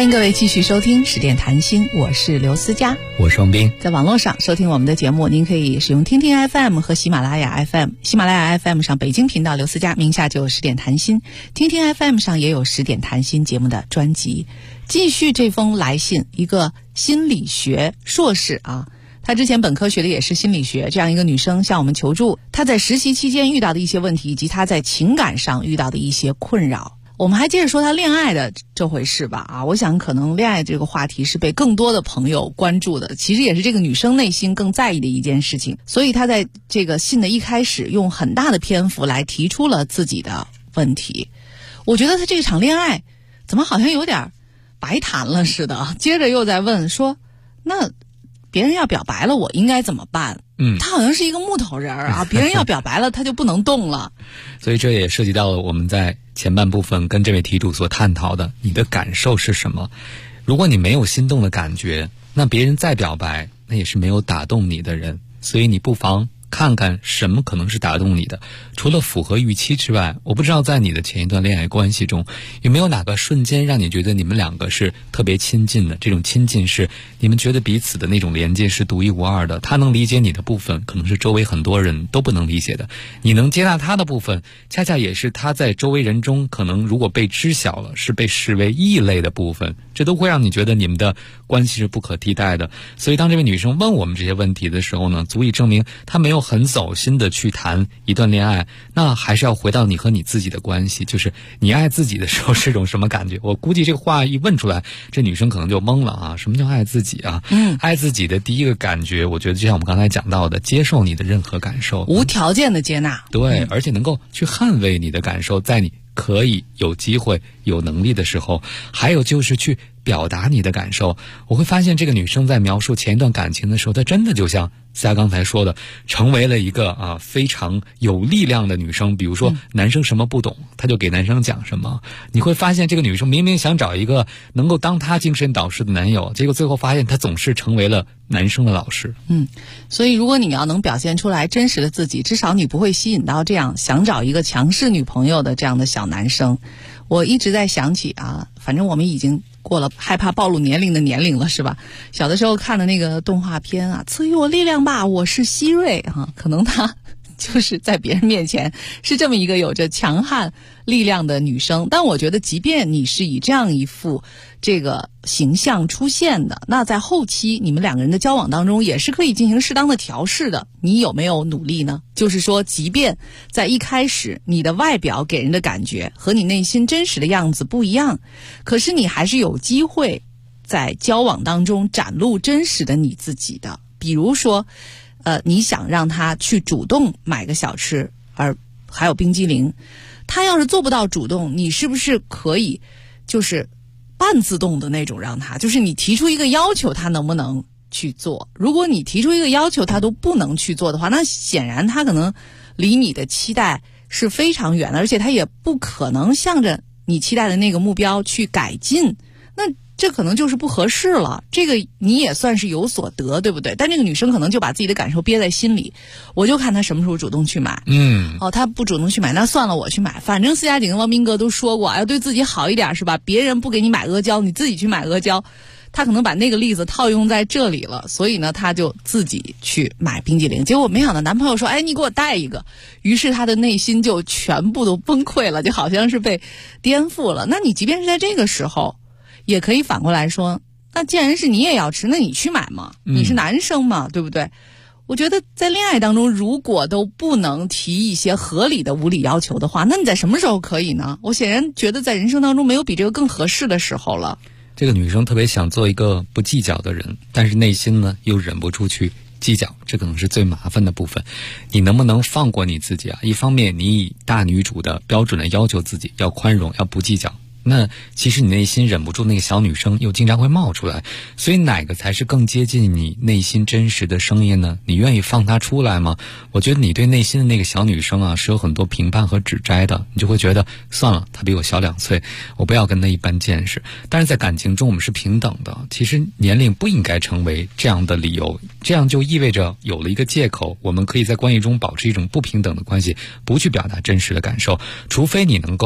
欢迎各位继续收听10点谈心，我是刘思佳， 我是王斌。 在网络上收听我们的节目，您可以使用听听 FM 和喜马拉雅 FM。喜马拉雅 FM 上北京频道刘思佳名下就有10点谈心，听听 FM 上也有10点谈心节目的专辑。继续这封来信，一个心理学硕士啊，她之前本科学的也是心理学，这样一个女生向我们求助，她在实习期间遇到的一些问题，以及她在情感上遇到的一些困扰。我们还接着说她恋爱的这回事吧啊，我想可能恋爱这个话题是被更多的朋友关注的，其实也是这个女生内心更在意的一件事情，所以她在这个信的一开始用很大的篇幅来提出了自己的问题。我觉得她这场恋爱怎么好像有点白谈了似的，接着又在问说，那别人要表白了我应该怎么办？他好像是一个木头人啊，别人要表白了他就不能动了。 所以这也涉及到了我们在前半部分跟这位题主所探讨的，你的感受是什么？如果你没有心动的感觉，那别人再表白，那也是没有打动你的人。所以你不妨看看什么可能是打动你的。除了符合预期之外，我不知道在你的前一段恋爱关系中，有没有哪个瞬间让你觉得你们两个是特别亲近的，这种亲近是你们觉得彼此的那种连接是独一无二的，他能理解你的部分可能是周围很多人都不能理解的，你能接纳他的部分恰恰也是他在周围人中可能如果被知晓了是被视为异类的部分，这都会让你觉得你们的关系是不可替代的。所以当这位女生问我们这些问题的时候呢，足以证明她没有很走心的去谈一段恋爱。那还是要回到你和你自己的关系，就是你爱自己的时候是种什么感觉。我估计这个话一问出来，这女生可能就懵了啊，什么叫爱自己啊？爱自己的第一个感觉，我觉得就像我们刚才讲到的，接受你的任何感受， 无条件的接纳。 对，而且能够去捍卫你的感受，在你可以有机会有能力的时候，还有就是去表达你的感受。我会发现这个女生在描述前一段感情的时候，她真的就像思佳刚才说的，成为了一个非常有力量的女生。比如说男生什么不懂，她就给男生讲什么。你会发现这个女生明明想找一个能够当她精神导师的男友，结果最后发现她总是成为了男生的老师。 所以如果你要能表现出来真实的自己，至少你不会吸引到这样想找一个强势女朋友的这样的小男生。我一直在想起反正我们已经过了害怕暴露年龄的年龄了，是吧？小的时候看的那个动画片赐予我力量吧，我是希瑞可能她就是在别人面前是这么一个有着强悍力量的女生。但我觉得即便你是以这样一副这个形象出现的，那在后期你们两个人的交往当中也是可以进行适当的调试的。你有没有努力呢？就是说即便在一开始你的外表给人的感觉和你内心真实的样子不一样，可是你还是有机会在交往当中展露真实的你自己的。比如说你想让他去主动买个小吃，还有冰激凌，他要是做不到主动，你是不是可以就是半自动的那种让他，就是你提出一个要求他能不能去做。如果你提出一个要求他都不能去做的话，那显然他可能离你的期待是非常远的，而且他也不可能向着你期待的那个目标去改进，那这可能就是不合适了。这个你也算是有所得，对不对？但这个女生可能就把自己的感受憋在心里，我就看她什么时候主动去买。她不主动去买，那算了，我去买。反正思佳姐跟汪斌哥都说过，要对自己好一点，是吧？别人不给你买阿胶，你自己去买阿胶。她可能把那个例子套用在这里了，所以呢，她就自己去买冰激凌。结果没想到男朋友说：“你给我带一个。”于是她的内心就全部都崩溃了，就好像是被颠覆了。那你即便是在这个时候，也可以反过来说，那既然是你也要吃，那你去买嘛，你是男生嘛，对不对？我觉得在恋爱当中，如果都不能提一些合理的无理要求的话，那你在什么时候可以呢？我显然觉得在人生当中没有比这个更合适的时候了。 这个女生特别想做一个不计较的人，但是内心呢又忍不住去计较，这可能是最麻烦的部分。你能不能放过你自己一方面你以大女主的标准来要求自己，要宽容，要不计较，那其实你内心忍不住那个小女生又经常会冒出来，所以哪个才是更接近你内心真实的声音呢？你愿意放她出来吗？我觉得你对内心的那个小女生是有很多评判和指摘的，你就会觉得算了，她比我小2岁，我不要跟她一般见识。但是在感情中我们是平等的，其实年龄不应该成为这样的理由，这样就意味着有了一个借口，我们可以在关系中保持一种不平等的关系，不去表达真实的感受，除非你能够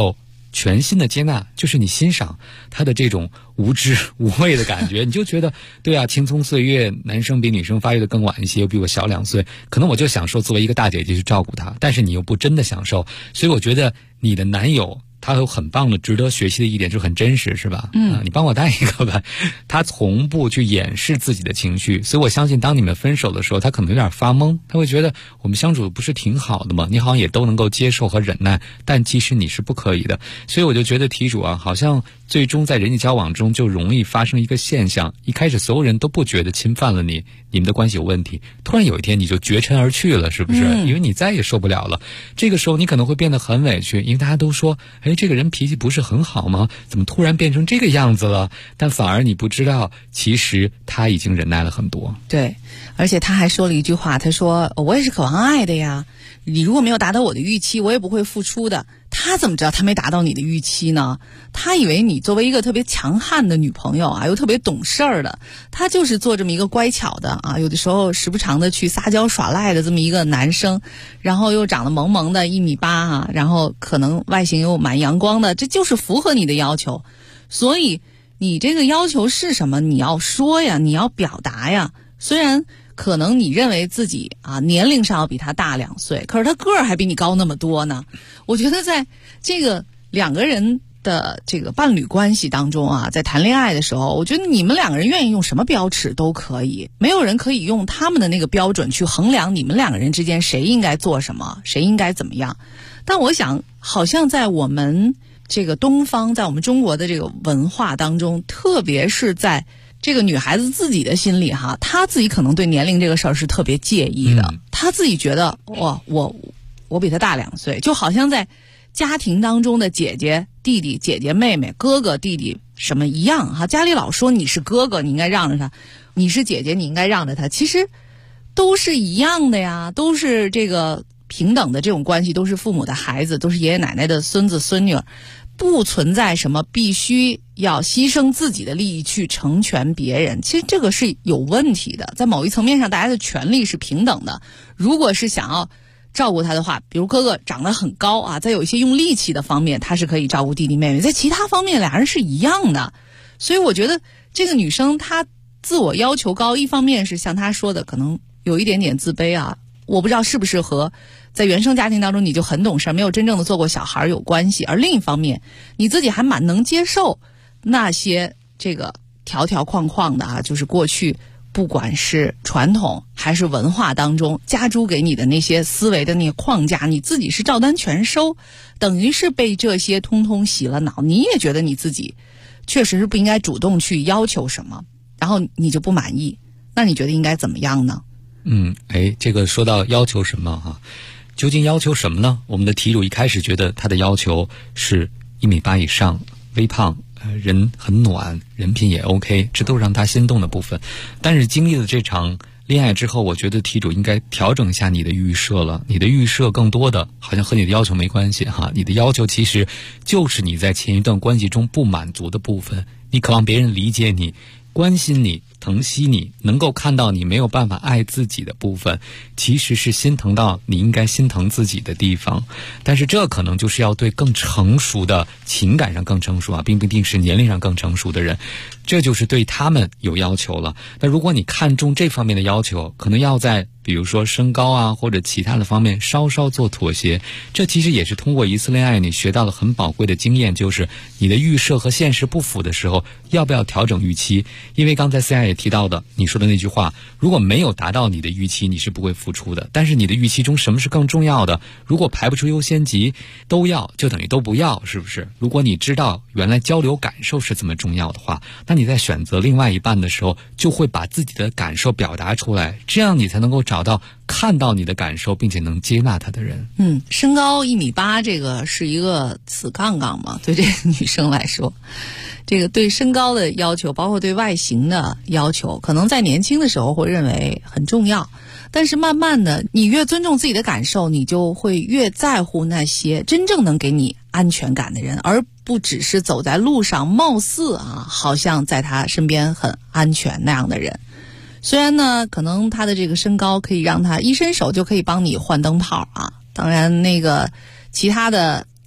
全心的接纳，就是你欣赏他的这种无知无畏的感觉，你就觉得对啊，青葱岁月，男生比女生发育的更晚一些，又比我小2岁，可能我就享受作为一个大姐姐去照顾他，但是你又不真的享受，所以我觉得你的男友他有很棒的值得学习的一点，就是很真实，是吧？你帮我带一个吧。他从不去掩饰自己的情绪，所以我相信当你们分手的时候，他可能有点发懵，他会觉得我们相处不是挺好的吗？你好像也都能够接受和忍耐，但其实你是不可以的。所以我就觉得题主啊，好像最终在人际交往中就容易发生一个现象，一开始所有人都不觉得侵犯了你，你们的关系有问题，突然有一天你就绝尘而去了，是不是？因为你再也受不了了。这个时候你可能会变得很委屈，因为大家都说这个人脾气不是很好吗？怎么突然变成这个样子了？但反而你不知道，其实他已经忍耐了很多。 对，而且他还说了一句话，他说我也是渴望爱的呀，你如果没有达到我的预期，我也不会付出的。他怎么知道他没达到你的预期呢？他以为你作为一个特别强悍的女朋友啊，又特别懂事儿的，他就是做这么一个乖巧的啊，有的时候时不常的去撒娇耍赖的这么一个男生，然后又长得萌萌的1.8米啊，然后可能外形又蛮阳光的，这就是符合你的要求。所以你这个要求是什么？你要说呀，你要表达呀。虽然可能你认为自己啊年龄上要比他大2岁，可是他个儿还比你高那么多呢。我觉得在这个2个人的这个伴侣关系当中啊，在谈恋爱的时候，我觉得你们2个人愿意用什么标尺都可以，没有人可以用他们的那个标准去衡量你们2个人之间谁应该做什么，谁应该怎么样。但我想好像在我们这个东方，在我们中国的这个文化当中，特别是在这个女孩子自己的心里哈，她自己可能对年龄这个事儿是特别介意的，她自己觉得我比她大2岁，就好像在家庭当中的姐姐弟弟、姐姐妹妹、哥哥弟弟什么一样哈。家里老说你是哥哥，你应该让着他；你是姐姐，你应该让着他。其实都是一样的呀，都是这个平等的这种关系，都是父母的孩子，都是爷爷奶奶的孙子孙女儿。不存在什么必须要牺牲自己的利益去成全别人，其实这个是有问题的。在某一层面上，大家的权利是平等的。如果是想要照顾他的话，比如哥哥长得很高啊，在有一些用力气的方面，他是可以照顾弟弟妹妹，在其他方面俩人是一样的。所以我觉得这个女生她自我要求高，一方面是像她说的，可能有一点点自卑啊。我不知道是不是和在原生家庭当中你就很懂事，没有真正的做过小孩有关系，而另一方面你自己还蛮能接受那些这个条条框框的啊，就是过去不管是传统还是文化当中加诸给你的那些思维的那个框架，你自己是照单全收，等于是被这些通通洗了脑，你也觉得你自己确实是不应该主动去要求什么，然后你就不满意，那你觉得应该怎么样呢？ 这个说到要求什么哈，究竟要求什么呢？我们的题主一开始觉得他的要求是1.8米以上，微胖，人很暖，人品也 OK， 这都是让他心动的部分。但是经历了这场恋爱之后，我觉得题主应该调整一下你的预设了。你的预设更多的好像和你的要求没关系哈，你的要求其实就是你在前一段关系中不满足的部分，你渴望别人理解你，关心你，疼惜你，能够看到你没有办法爱自己的部分，其实是心疼到你应该心疼自己的地方。但是这可能就是要对更成熟的情感上更成熟啊，并不一定是年龄上更成熟的人，这就是对他们有要求了。那如果你看重这方面的要求，可能要在比如说身高啊或者其他的方面稍稍做妥协。这其实也是通过一次恋爱你学到了很宝贵的经验，就是你的预设和现实不符的时候，要不要调整预期。因为刚才 CI 也提到的，你说的那句话，如果没有达到你的预期，你是不会付出的。但是你的预期中什么是更重要的？如果排不出优先级，都要就等于都不要，是不是？如果你知道原来交流感受是这么重要的话，那你在选择另外一半的时候，就会把自己的感受表达出来，这样你才能够找到看到你的感受并且能接纳他的人。 身高1.8米，这个是一个死杠杠嘛，对这个女生来说，这个对身高的要求，包括对外形的要求，可能在年轻的时候会认为很重要，但是慢慢的你越尊重自己的感受，你就会越在乎那些真正能给你安全感的人，而不只是走在路上貌似好像在他身边很安全那样的人。虽然呢可能他的这个身高可以让他一伸手就可以帮你换灯泡啊，当然那个其他的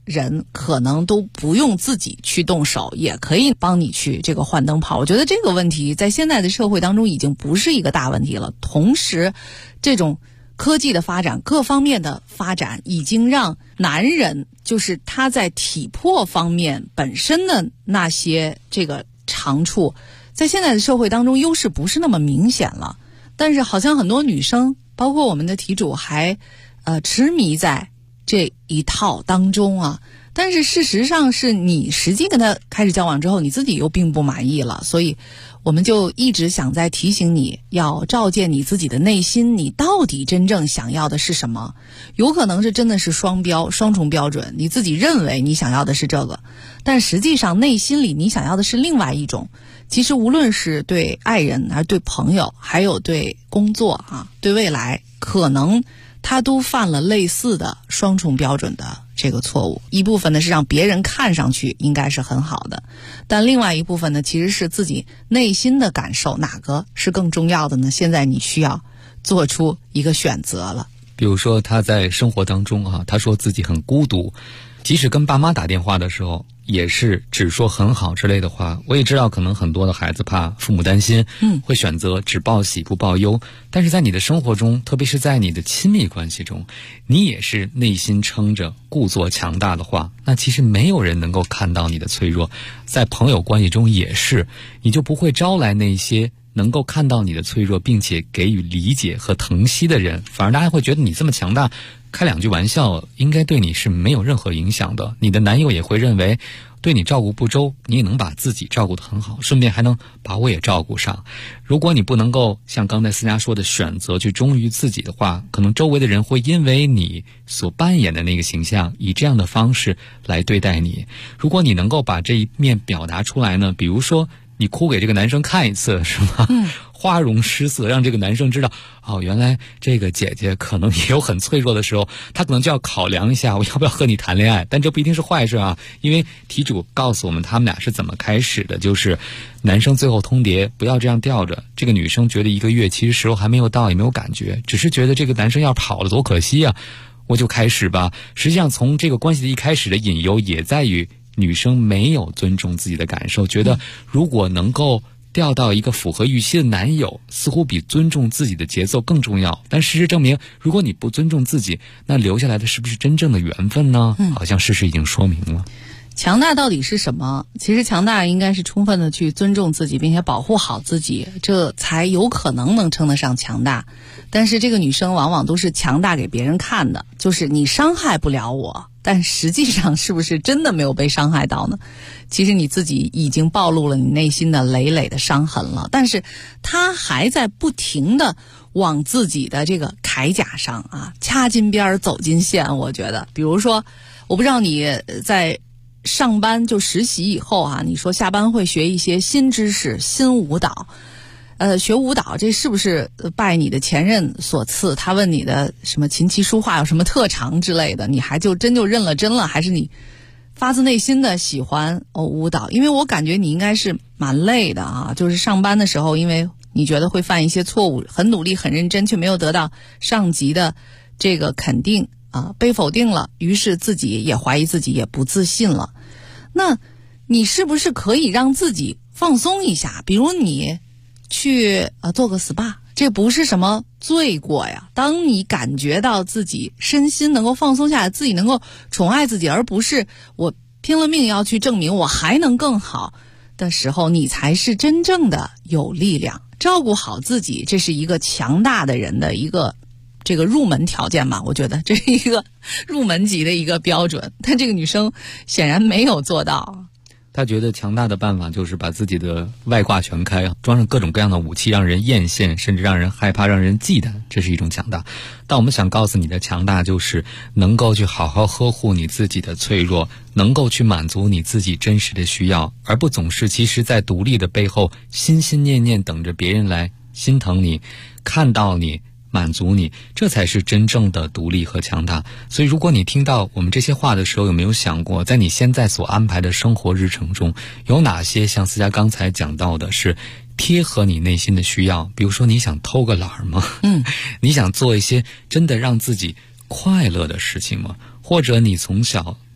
人可能都不用自己去动手，也可以帮你去这个换灯泡。我觉得这个问题在现在的社会当中已经不是一个大问题了。同时，这种科技的发展，各方面的发展，已经让男人就是他在体魄方面本身的那些这个长处，在现在的社会当中优势不是那么明显了。但是好像很多女生，包括我们的题主还痴迷在这一套当中啊。但是事实上是你实际跟他开始交往之后，你自己又并不满意了，所以我们就一直想在提醒你，要照见你自己的内心，你到底真正想要的是什么？有可能是真的是双重标准，你自己认为你想要的是这个，但实际上内心里你想要的是另外一种。其实无论是对爱人还是对朋友，还有对工作啊，对未来，可能他都犯了类似的双重标准的这个错误。一部分呢是让别人看上去应该是很好的，但另外一部分呢其实是自己内心的感受，哪个是更重要的呢？现在你需要做出一个选择了。 比如说他在生活当中他说自己很孤独，即使跟爸妈打电话的时候也是只说很好之类的话。我也知道可能很多的孩子怕父母担心，会选择只报喜不报忧，但是在你的生活中，特别是在你的亲密关系中，你也是内心撑着故作强大的话，那其实没有人能够看到你的脆弱。在朋友关系中也是，你就不会招来那些能够看到你的脆弱并且给予理解和疼惜的人，反而大家会觉得你这么强大，开两句玩笑应该对你是没有任何影响的。你的男友也会认为对你照顾不周，你也能把自己照顾得很好，顺便还能把我也照顾上。如果你不能够像刚才思佳说的选择去忠于自己的话，可能周围的人会因为你所扮演的那个形象，以这样的方式来对待你。如果你能够把这一面表达出来呢，比如说你哭给这个男生看一次，是吗？花容失色，让这个男生知道原来这个姐姐可能也有很脆弱的时候，他可能就要考量一下我要不要和你谈恋爱。但这不一定是坏事啊，因为题主告诉我们他们俩是怎么开始的，就是男生最后通牒不要这样吊着，这个女生觉得1个月其实时候还没有到，也没有感觉，只是觉得这个男生要跑了多可惜啊，我就开始吧。实际上从这个关系的一开始的引诱也在于女生没有尊重自己的感受，觉得如果能够调到一个符合预期的男友，似乎比尊重自己的节奏更重要。但事实证明，如果你不尊重自己，那留下来的是不是真正的缘分呢？好像事实已经说明了。 强大到底是什么？其实强大应该是充分的去尊重自己，并且保护好自己，这才有可能能称得上强大。但是这个女生往往都是强大给别人看的，就是你伤害不了我，但实际上是不是真的没有被伤害到呢？其实你自己已经暴露了你内心的累累的伤痕了，但是她还在不停的往自己的这个铠甲上掐金边走金线。我觉得比如说，我不知道你在上班就实习以后你说下班会学一些新知识、新舞蹈，学舞蹈这是不是拜你的前任所赐？他问你的什么琴棋书画有什么特长之类的，你还就认了真了，还是你发自内心的喜欢舞蹈？因为我感觉你应该是蛮累的就是上班的时候，因为你觉得会犯一些错误，很努力很认真，却没有得到上级的这个肯定被否定了，于是自己也怀疑自己，也不自信了。那你是不是可以让自己放松一下？比如你去做个 SPA， 这不是什么罪过呀。当你感觉到自己身心能够放松下来，自己能够宠爱自己，而不是我拼了命要去证明我还能更好的时候，你才是真正的有力量。照顾好自己，这是一个强大的人的一个这个入门条件吧，我觉得这是一个入门级的一个标准，但这个女生显然没有做到。 她觉得强大的办法就是把自己的外挂全开，装上各种各样的武器，让人艳羡，甚至让人害怕，让人忌惮，这是一种强大。但我们想告诉你的强大，就是能够去好好呵护你自己的脆弱，能够去满足你自己真实的需要，而不总是其实在独立的背后心心念念等着别人来心疼你，看到你，满足你，这才是真正的独立和强大。所以如果你听到我们这些话的时候，有没有想过，在你现在所安排的生活日程中，有哪些像思佳刚才讲到的是贴合你内心的需要？比如说你想偷个懒吗？你想做一些真的让自己快乐的事情吗？或者你从小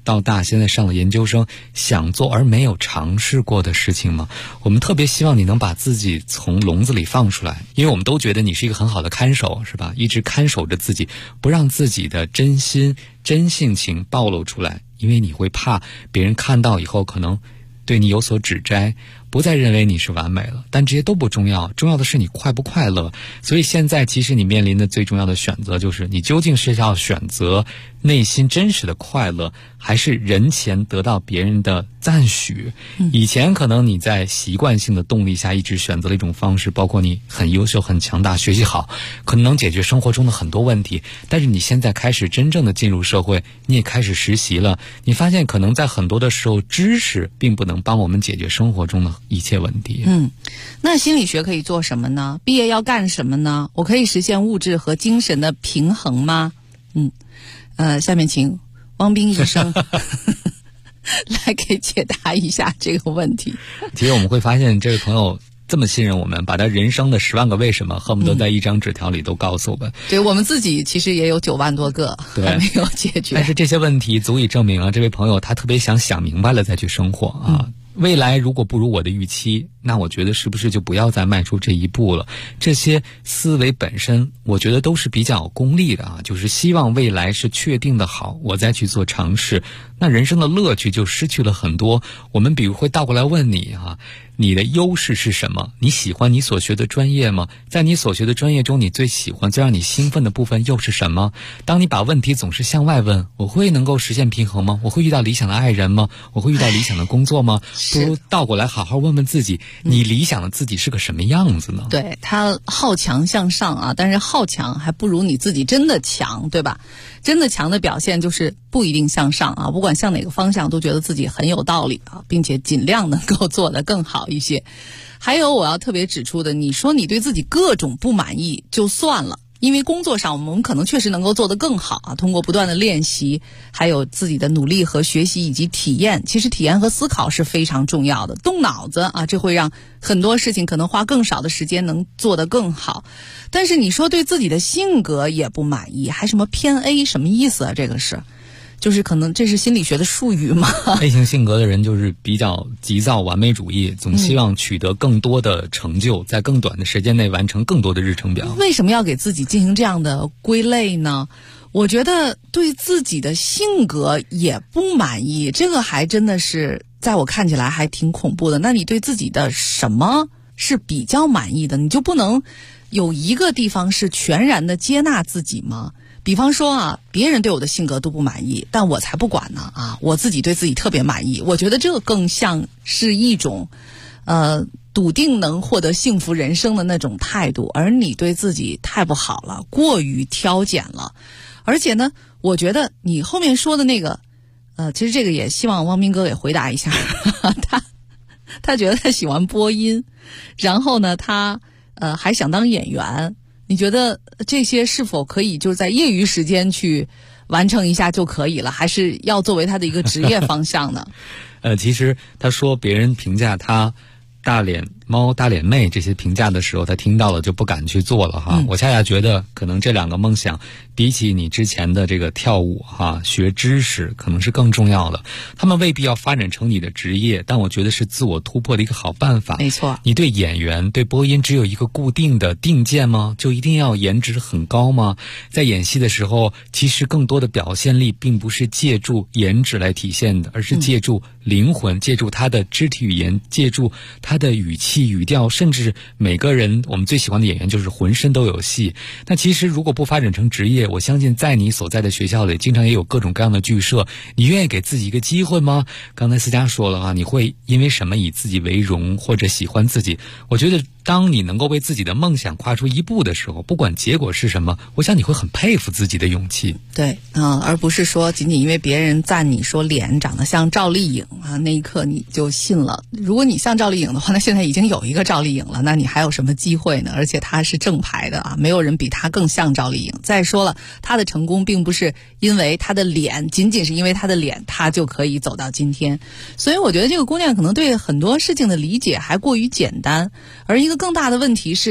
到大，现在上了研究生，想做而没有尝试过的事情吗？我们特别希望你能把自己从笼子里放出来，因为我们都觉得你是一个很好的看守，是吧？一直看守着自己，不让自己的真心真性情暴露出来，因为你会怕别人看到以后可能对你有所指摘，不再认为你是完美了。但这些都不重要，重要的是你快不快乐。所以现在其实你面临的最重要的选择就是你究竟是要选择内心真实的快乐，还是人前得到别人的赞许。以前可能你在习惯性的动力下一直选择了一种方式，包括你很优秀很强大，学习好，可能能解决生活中的很多问题。但是你现在开始真正的进入社会，你也开始实习了，你发现可能在很多的时候知识并不能帮我们解决生活中的一切问题。 那心理学可以做什么呢？毕业要干什么呢？我可以实现物质和精神的平衡吗？下面请汪斌医生来给解答一下这个问题。 其实我们会发现这位朋友这么信任我们，把他人生的10万个为什么恨不得在一张纸条里都告诉我们。 对，我们自己其实也有9万多个还没有解决。 但是这些问题足以证明啊，这位朋友他特别想明白了再去生活啊。未来如果不如我的预期，那我觉得是不是就不要再迈出这一步了？这些思维本身我觉得都是比较功利的啊，就是希望未来是确定的好，我再去做尝试，那人生的乐趣就失去了很多。我们比如会倒过来问你啊，你的优势是什么？你喜欢你所学的专业吗？在你所学的专业中，你最喜欢最让你兴奋的部分又是什么？当你把问题总是向外问，我会能够实现平衡吗？我会遇到理想的爱人吗？我会遇到理想的工作吗？不如倒过来好好问问自己，你理想的自己是个什么样子呢？ 对，他好强向上啊，但是好强还不如你自己真的强，对吧？真的强的表现就是不一定向上啊，不管向哪个方向都觉得自己很有道理啊，并且尽量能够做得更好一些。还有我要特别指出的，你说你对自己各种不满意就算了，因为工作上我们可能确实能够做得更好啊，通过不断的练习，还有自己的努力和学习以及体验，其实体验和思考是非常重要的，动脑子啊，这会让很多事情可能花更少的时间能做得更好。但是你说对自己的性格也不满意，还什么偏 A， 什么意思啊？这个是就是可能这是心理学的术语嘛。 A 型性格的人就是比较急躁完美主义，总希望取得更多的成就，在更短的时间内完成更多的日程表。 为什么要给自己进行这样的归类呢？我觉得对自己的性格也不满意，这个还真的是在我看起来还挺恐怖的。那你对自己的什么是比较满意的？你就不能有一个地方是全然的接纳自己吗？比方说啊，别人对我的性格都不满意，但我才不管呢啊！我自己对自己特别满意，我觉得这更像是一种笃定能获得幸福人生的那种态度，而你对自己太不好了，过于挑拣了。而且呢，我觉得你后面说的那个其实这个也希望汪斌哥给回答一下。他觉得他喜欢播音，然后呢他还想当演员。你觉得这些是否可以就是在业余时间去完成一下就可以了，还是要作为他的一个职业方向呢？ 其实他说别人评价他大脸猫、大脸妹这些评价的时候，他听到了就不敢去做了哈。我恰恰觉得可能这2个梦想比起你之前的这个跳舞哈、学知识可能是更重要的。他们未必要发展成你的职业，但我觉得是自我突破的一个好办法。 没错， 你对演员、对播音只有一个固定的定见吗？就一定要颜值很高吗？在演戏的时候，其实更多的表现力并不是借助颜值来体现的，而是借助灵魂，借助他的肢体语言，借助他的语气语调，甚至每个人我们最喜欢的演员就是浑身都有戏。那其实如果不发展成职业，我相信在你所在的学校里经常也有各种各样的剧社，你愿意给自己一个机会吗？刚才思佳说了啊，你会因为什么以自己为荣或者喜欢自己？我觉得当你能够为自己的梦想跨出一步的时候，不管结果是什么，我想你会很佩服自己的勇气。 对而不是说仅仅因为别人赞你说脸长得像赵丽颖啊，那一刻你就信了。如果你像赵丽颖的话，那现在已经有一个赵丽颖了，那你还有什么机会呢？而且她是正牌的啊，没有人比她更像赵丽颖。再说了，她的成功并不是因为她的脸，仅仅是因为她的脸她就可以走到今天。所以我觉得这个姑娘可能对很多事情的理解还过于简单，而一个更大的问题是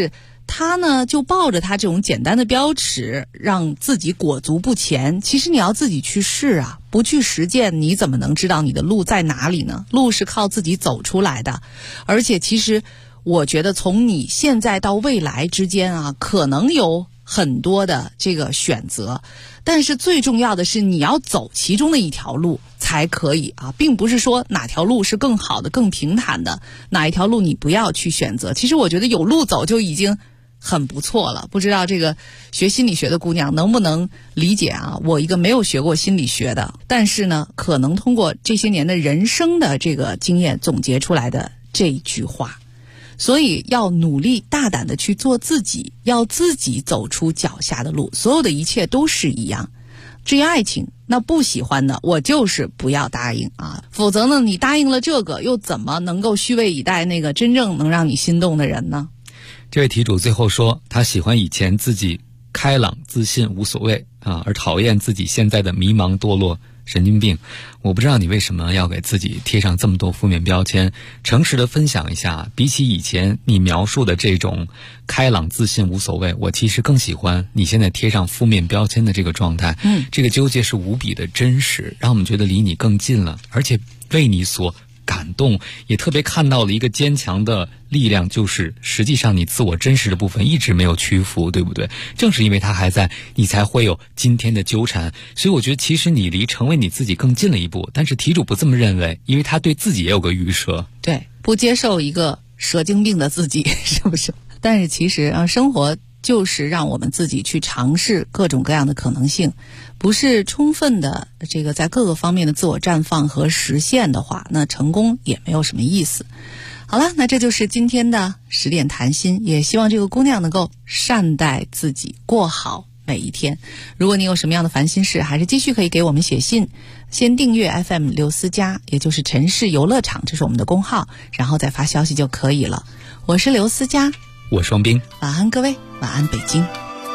他呢就抱着他这种简单的标尺，让自己裹足不前。其实你要自己去试啊，不去实践，你怎么能知道你的路在哪里呢？路是靠自己走出来的。而且其实我觉得从你现在到未来之间啊，可能有很多的这个选择，但是最重要的是你要走其中的一条路才可以啊，并不是说哪条路是更好的、更平坦的，哪一条路你不要去选择。其实我觉得有路走就已经很不错了。不知道这个学心理学的姑娘能不能理解啊？我一个没有学过心理学的，但是呢，可能通过这些年的人生的这个经验总结出来的这一句话。所以要努力大胆的去做自己，要自己走出脚下的路，所有的一切都是一样。至于爱情，那不喜欢的我就是不要答应啊，否则呢你答应了这个，又怎么能够虚位以待那个真正能让你心动的人呢？ 这位题主最后说，他喜欢以前自己开朗自信无所谓啊，而讨厌自己现在的迷茫堕落神经病。我不知道你为什么要给自己贴上这么多负面标签。诚实的分享一下，比起以前你描述的这种开朗自信无所谓，我其实更喜欢你现在贴上负面标签的这个状态。这个纠结是无比的真实，让我们觉得离你更近了，而且为你所感动，也特别看到了一个坚强的力量，就是实际上你自我真实的部分一直没有屈服，对不对？正是因为它还在，你才会有今天的纠缠。所以我觉得其实你离成为你自己更近了一步，但是题主不这么认为，因为他对自己也有个预设。 对，不接受一个蛇精病的自己，是不是？但是其实生活就是让我们自己去尝试各种各样的可能性，不是充分的这个在各个方面的自我绽放和实现的话，那成功也没有什么意思。好了，那这就是今天的10点谈心，也希望这个姑娘能够善待自己，过好每一天。如果你有什么样的烦心事，还是继续可以给我们写信，先订阅 FM 刘思佳，也就是城市游乐场，这是我们的公号，然后再发消息就可以了。我是刘思佳， 我双冰， 晚安各位，晚安北京。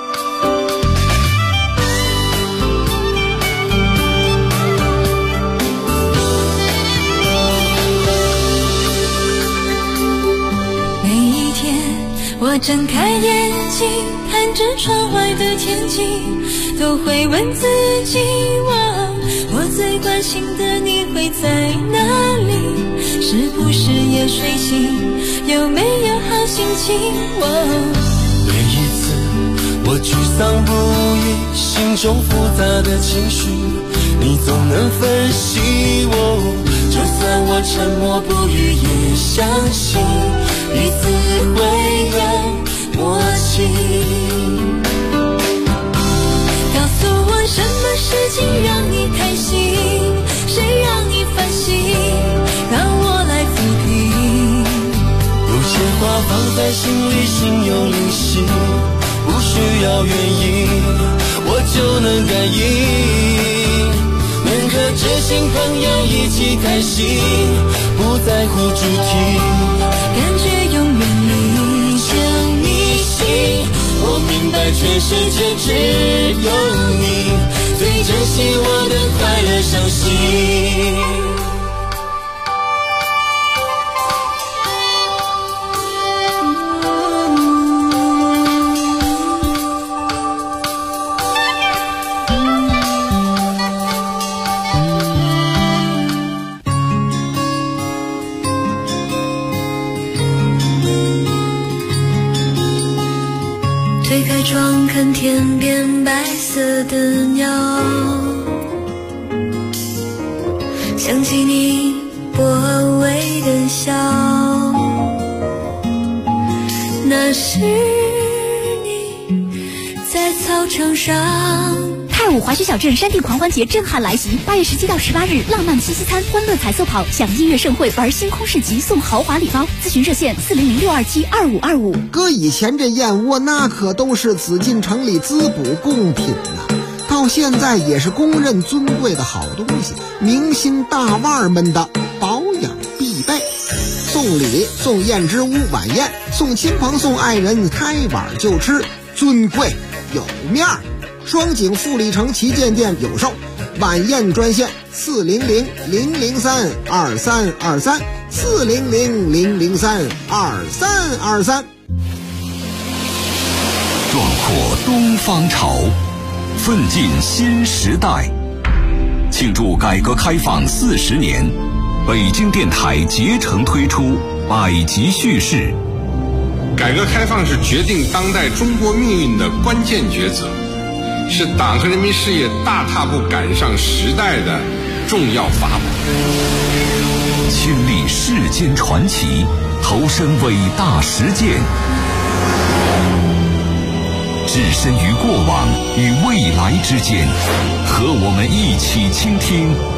每一天我睁开眼睛，看着窗外的天气，都会问自己，我最关心的你会在哪里？是不是也睡醒？有没有好心情？ 每一次我沮丧不已，心中复杂的情绪，你总能分析我。就算我沉默不语，也相信彼此会有默契。 告诉我什么事情让你开心，谁让你烦心，让我来抚平。 有些话放在心里，心有灵犀，不需要原因，我就能感应。能和知心朋友一起开心，不在乎主题， 感觉永远离将你心。我明白全世界只有你最珍惜我的快乐伤心。 推开窗看天边白色的鸟，想起你薄微的笑，那是你在操场上。 太武滑雪小镇山地狂欢节震撼来袭，8月17到18日，浪漫七夕餐、欢乐彩色跑，享音乐盛会，玩星空市集，送豪华礼包。咨询热线400-627-2525。 搁以前这燕窝那可都是紫禁城里滋补贡品呐，到现在也是公认尊贵的好东西，明星大腕们的保养必备。送礼送燕之屋晚宴，送亲朋送爱人开碗就吃，尊贵有面儿。双井富力城旗舰店有售，晚宴专线400-003-2323，400-003-2323。 壮阔东方潮，奋进新时代。庆祝改革开放40年，北京电台竭诚推出百集叙事。 改革开放是决定当代中国命运的关键抉择，是党和人民事业大踏步赶上时代的重要法宝。 亲历世间传奇，投身伟大实践，置身于过往与未来之间，和我们一起倾听